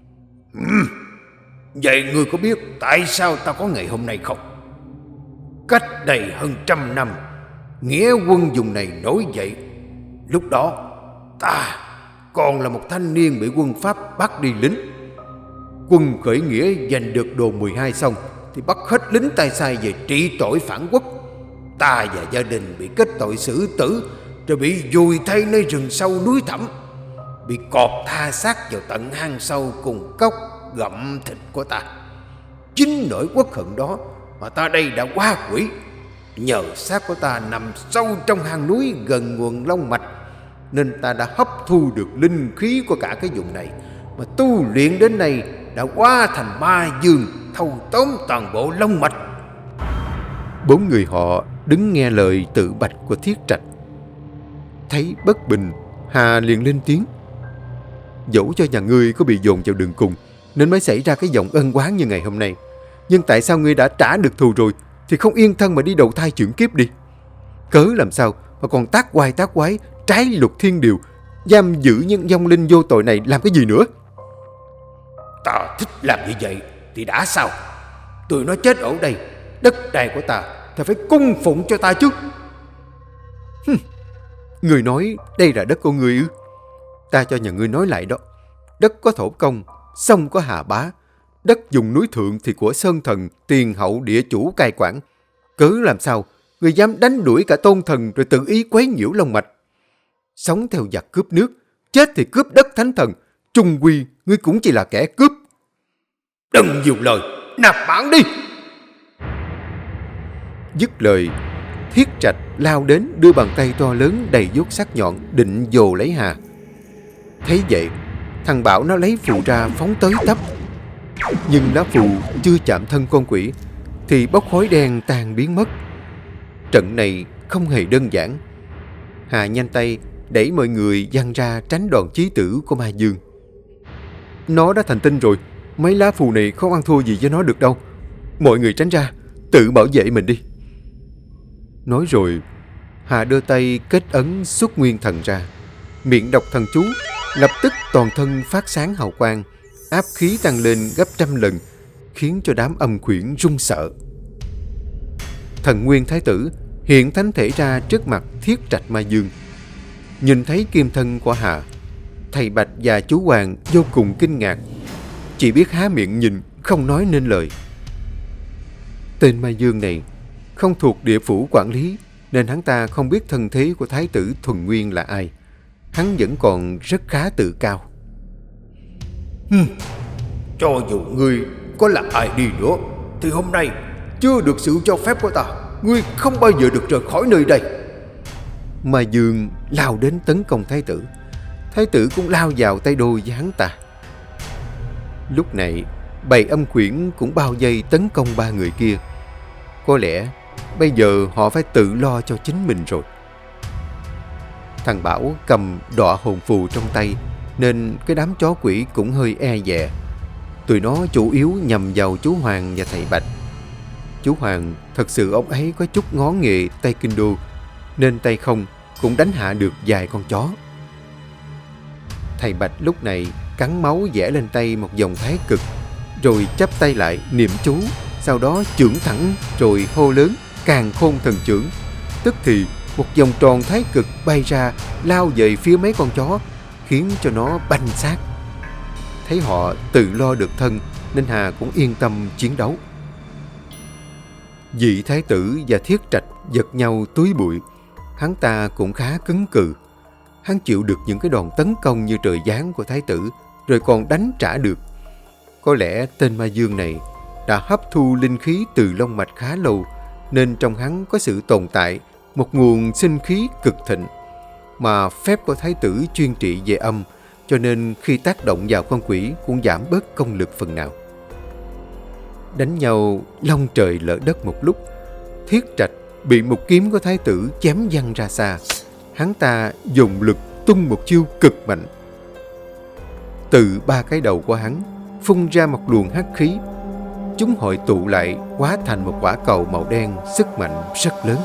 Vậy ngươi có biết tại sao tao có ngày hôm nay không? Cách đây hơn 100 năm, nghĩa quân vùng này nổi dậy. Lúc đó ta còn là một thanh niên bị quân Pháp bắt đi lính. Quân khởi nghĩa giành được đồ 12 xong thì bắt hết lính tay sai về trị tội phản quốc. Ta và gia đình bị kết tội xử tử, rồi bị vùi thay nơi rừng sâu núi thẳm, bị cọp tha xác vào tận hang sâu cùng cóc gặm thịt của ta. Chính nỗi uất hận đó mà ta đây đã hóa quỷ. Nhờ xác của ta nằm sâu trong hang núi gần nguồn long mạch, nên ta đã hấp thu được linh khí của cả cái vùng này, mà tu luyện đến nay đã hóa thành ma dương, thâu tóm toàn bộ long mạch. 4 người họ đứng nghe lời tự bạch của Thiết Trạch. Thấy bất bình, Hà liền lên tiếng. Dẫu cho nhà ngươi có bị dồn vào đường cùng nên mới xảy ra cái giọng ân oán như ngày hôm nay, nhưng tại sao ngươi đã trả được thù rồi thì không yên thân mà đi đầu thai chuyển kiếp đi. Cớ làm sao mà còn tác oai tác quái, trái luật thiên điều, giam giữ những vong linh vô tội này làm cái gì nữa? Ta thích làm như vậy thì đã sao? Tụi nó chết ở đây, đất đai của ta thì phải cung phụng cho ta chứ. Người nói đây là đất của người ư? Ta cho nhà ngươi nói lại đó. Đất có thổ công, sông có hà bá. Đất dùng núi thượng thì của sơn thần, tiền hậu địa chủ cai quản. Cớ làm sao người dám đánh đuổi cả tôn thần rồi tự ý quấy nhiễu long mạch? Sống theo giặc cướp nước, chết thì cướp đất thánh thần. Trung quy ngươi cũng chỉ là kẻ cướp. Đừng nhiều lời, nạp mạng đi. Dứt lời, Thiết Trạch lao đến đưa bàn tay to lớn đầy vuốt sắc nhọn định vồ lấy Hà. Thấy vậy, thằng Bảo nó lấy phù ra phóng tới tấp. Nhưng lá phù chưa chạm thân con quỷ thì bốc khói đen tan biến mất. Trận này không hề đơn giản. Hà nhanh tay đẩy mọi người văng ra tránh đòn chí tử của ma dương. Nó đã thành tinh rồi, mấy lá phù này không ăn thua gì với nó được đâu. Mọi người tránh ra, tự bảo vệ mình đi. Nói rồi, Hà đưa tay kết ấn xuất nguyên thần ra, miệng đọc thần chú, lập tức toàn thân phát sáng hào quang, áp khí tăng lên gấp 100 lần, khiến cho đám âm quyển run sợ. Thần Nguyên Thái Tử hiện thánh thể ra trước mặt Thiết Trạch Ma Dương. Nhìn thấy kim thân của Hà, thầy Bạch và chú Hoàng vô cùng kinh ngạc, chỉ biết há miệng nhìn, không nói nên lời. Tên Ma Dương này không thuộc địa phủ quản lý, nên hắn ta không biết thân thế của Thái tử Thuần Nguyên là ai. Hắn vẫn còn rất khá tự cao. Cho dù ngươi có là ai đi nữa thì hôm nay chưa được sự cho phép của ta, ngươi không bao giờ được rời khỏi nơi đây. Ma Dương lao đến tấn công Thái tử. Thái tử cũng lao vào tay đôi với hắn ta. Lúc này bầy âm quyển cũng bao vây tấn công ba người kia. Có lẽ bây giờ họ phải tự lo cho chính mình rồi. Thằng Bảo cầm đọa hồn phù trong tay, nên cái đám chó quỷ cũng hơi e dè. Tụi nó chủ yếu nhằm vào chú Hoàng và thầy Bạch. Chú Hoàng thật sự ông ấy có chút ngó nghề tay kinh đô, nên tay không cũng đánh hạ được vài con chó. Thầy Bạch lúc này cắn máu vẽ lên tay một dòng thái cực, rồi chắp tay lại niệm chú, sau đó chưởng thẳng rồi hô lớn Càn Khôn Thần Chưởng. Tức thì một vòng tròn thái cực bay ra, lao về phía mấy con chó, khiến cho nó banh xác. Thấy họ tự lo được thân, nên Hà cũng yên tâm chiến đấu. Vị thái tử và Thiết Trạch giật nhau túi bụi. Hắn ta cũng khá cứng cừ. Hắn chịu được những cái đòn tấn công như trời giáng của thái tử, rồi còn đánh trả được. Có lẽ tên Ma Dương này đã hấp thu linh khí từ long mạch khá lâu, nên trong hắn có sự tồn tại một nguồn sinh khí cực thịnh. Mà phép của thái tử chuyên trị về âm, cho nên khi tác động vào con quỷ cũng giảm bớt công lực phần nào. Đánh nhau long trời lỡ đất một lúc, Thiết Trạch bị một kiếm của thái tử chém văng ra xa. Hắn ta dùng lực tung một chiêu cực mạnh. Từ ba cái đầu của hắn phun ra một luồng hắc khí. Chúng hội tụ lại hóa thành một quả cầu màu đen, sức mạnh rất lớn.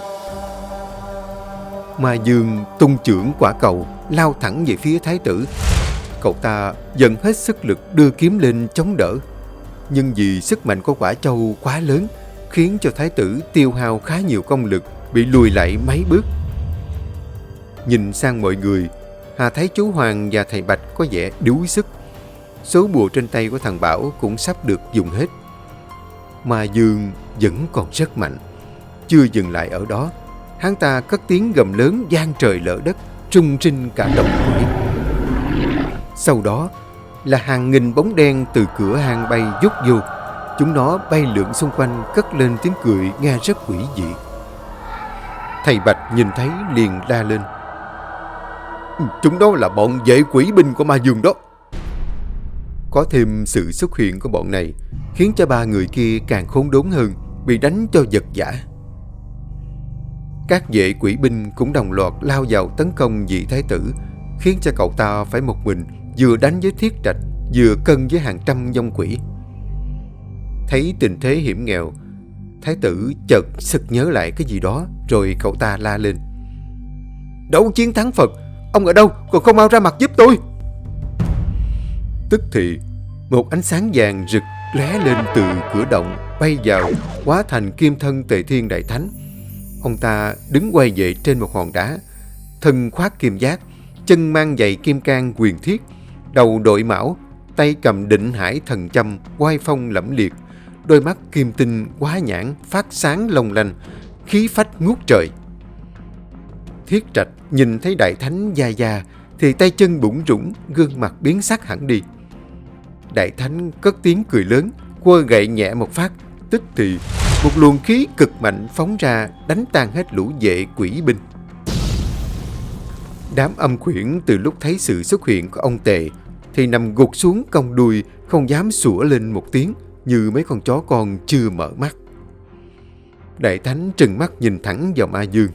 Ma Dương tung chưởng quả cầu lao thẳng về phía thái tử. Cậu ta dần hết sức lực đưa kiếm lên chống đỡ, nhưng vì sức mạnh của quả châu quá lớn, khiến cho thái tử tiêu hao khá nhiều công lực, bị lùi lại mấy bước. Nhìn sang mọi người, Hà thấy chú Hoàng và thầy Bạch có vẻ đuối sức. Số bùa trên tay của thằng Bảo cũng sắp được dùng hết. Ma Dương vẫn còn rất mạnh. Chưa dừng lại ở đó, hắn ta cất tiếng gầm lớn vang trời lở đất, rung rinh cả động quỷ. Sau đó là hàng nghìn bóng đen từ cửa hang bay vút vô. Chúng nó bay lượn xung quanh, cất lên tiếng cười nghe rất quỷ dị. Thầy Bạch nhìn thấy liền la lên: Chúng đó là bọn vệ quỷ binh của Ma Dương đó. Có thêm sự xuất hiện của bọn này khiến cho ba người kia càng khốn đốn hơn, bị đánh cho giật giã. Các vệ quỷ binh cũng đồng loạt lao vào tấn công vị thái tử, khiến cho cậu ta phải một mình vừa đánh với Thiết Trạch, vừa cân với hàng trăm vong quỷ. Thấy tình thế hiểm nghèo, Thái tử chợt sực nhớ lại cái gì đó, rồi cậu ta la lên: Đấu chiến thắng Phật, ông ở đâu, còn không mau ra mặt giúp tôi. Tức thì một ánh sáng vàng rực lóe lên từ cửa động, bay vào, hóa thành kim thân Tề Thiên Đại Thánh. Ông ta đứng quay về trên một hòn đá, thân khoác kim giáp, chân mang giày kim cang quyền thiết, đầu đội mão, tay cầm định hải thần châm, oai phong lẫm liệt, đôi mắt kim tinh quá nhãn phát sáng long lanh, khí phách ngút trời. Thiết Trạch nhìn thấy Đại Thánh già già thì tay chân bủn rủn, gương mặt biến sắc hẳn đi. Đại Thánh cất tiếng cười lớn, quơ gậy nhẹ một phát, tức thì một luồng khí cực mạnh phóng ra, đánh tan hết lũ vệ quỷ binh. Đám âm khuyển từ lúc thấy sự xuất hiện của ông Tề thì nằm gục xuống cong đuôi, không dám sủa lên một tiếng, như mấy con chó con chưa mở mắt. Đại Thánh trừng mắt nhìn thẳng vào Ma Dương.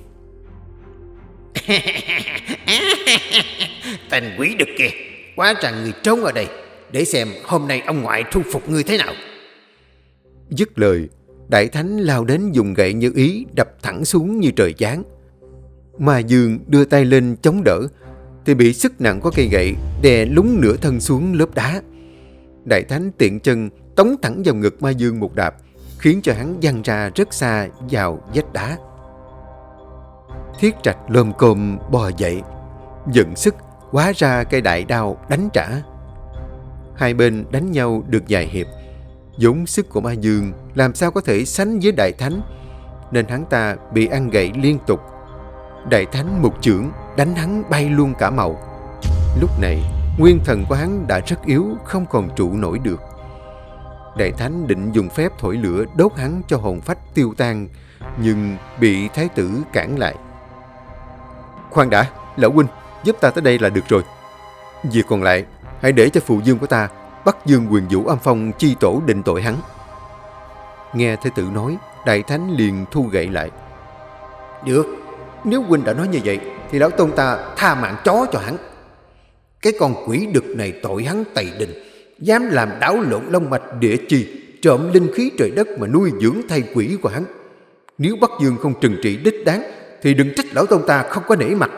Tên quỷ đực kìa, quá rằng người trốn ở đây, để xem hôm nay ông ngoại thu phục ngươi thế nào. Dứt lời, Đại Thánh lao đến dùng gậy như ý đập thẳng xuống như trời giáng. Ma Dương đưa tay lên chống đỡ thì bị sức nặng của cây gậy đè lún nửa thân xuống lớp đá. Đại Thánh tiện chân tống thẳng vào ngực Ma Dương một đạp, khiến cho hắn văng ra rất xa vào vách đá. Thiết Trạch lồm cồm bò dậy, giận sức hóa ra cây đại đao đánh trả. Hai bên đánh nhau được vài hiệp, vốn sức của Ma Dương làm sao có thể sánh với Đại Thánh, nên hắn ta bị ăn gậy liên tục. Đại Thánh một chưởng đánh hắn bay luôn cả màu. Lúc này nguyên thần của hắn đã rất yếu, không còn trụ nổi được. Đại Thánh định dùng phép thổi lửa đốt hắn cho hồn phách tiêu tan, nhưng bị Thái tử cản lại. Khoan đã, lão huynh, giúp ta tới đây là được rồi. Việc còn lại hãy để cho phụ dương của ta, Bắc Dương Quyền Vũ Âm Phong chi tổ định tội hắn. Nghe Thái tử nói, Đại Thánh liền thu gậy lại. Được, nếu huynh đã nói như vậy thì lão tôn ta tha mạng chó cho hắn. Cái con quỷ đực này tội hắn tày đình, dám làm đảo lộn long mạch địa chi, trộm linh khí trời đất mà nuôi dưỡng thay quỷ của hắn. Nếu Bắc Dương không trừng trị đích đáng thì đừng trách lão tôn ta không có nể mặt.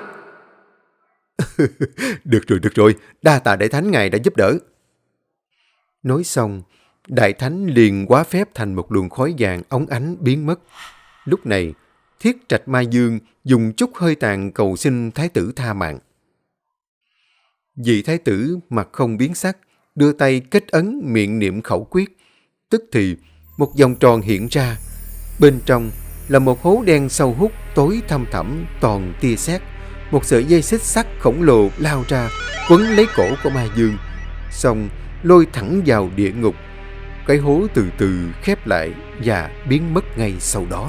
Được rồi, đa tạ Đại Thánh ngài đã giúp đỡ. Nói xong, Đại Thánh liền hóa phép thành một luồng khói vàng óng ánh biến mất. Lúc này, Thiết Trạch Ma Dương dùng chút hơi tàn cầu xin Thái tử tha mạng. Vị Thái tử mặt không biến sắc, đưa tay kết ấn miệng niệm khẩu quyết. Tức thì một vòng tròn hiện ra, bên trong là một hố đen sâu hút tối thăm thẳm toàn tia sét. Một sợi dây xích sắt khổng lồ lao ra, quấn lấy cổ của Ma Dương, xong lôi thẳng vào địa ngục. Cái hố từ từ khép lại và biến mất ngay sau đó.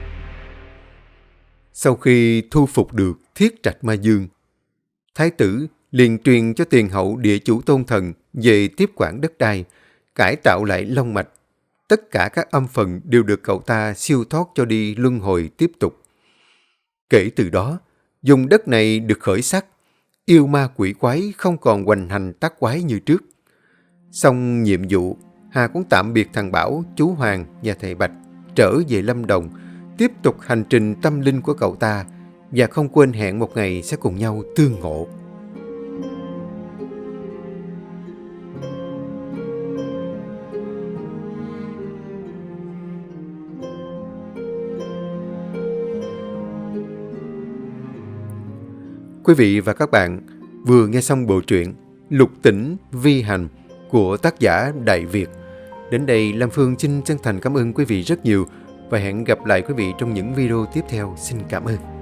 Sau khi thu phục được Thiết Trạch Ma Dương, Thái tử liền truyền cho tiền hậu địa chủ Tôn Thần về tiếp quản đất đai, cải tạo lại long mạch. Tất cả các âm phần đều được cậu ta siêu thoát cho đi luân hồi tiếp tục. Kể từ đó, vùng đất này được khởi sắc, yêu ma quỷ quái không còn hoành hành tác quái như trước. Xong nhiệm vụ, Hà cũng tạm biệt thằng Bảo, chú Hoàng và thầy Bạch, trở về Lâm Đồng, tiếp tục hành trình tâm linh của cậu ta và không quên hẹn một ngày sẽ cùng nhau tương ngộ. Quý vị và các bạn vừa nghe xong bộ truyện Lục Tỉnh Vi Hành của tác giả Đại Việt. Đến đây, Lam Phương xin chân thành cảm ơn quý vị rất nhiều và hẹn gặp lại quý vị trong những video tiếp theo. Xin cảm ơn.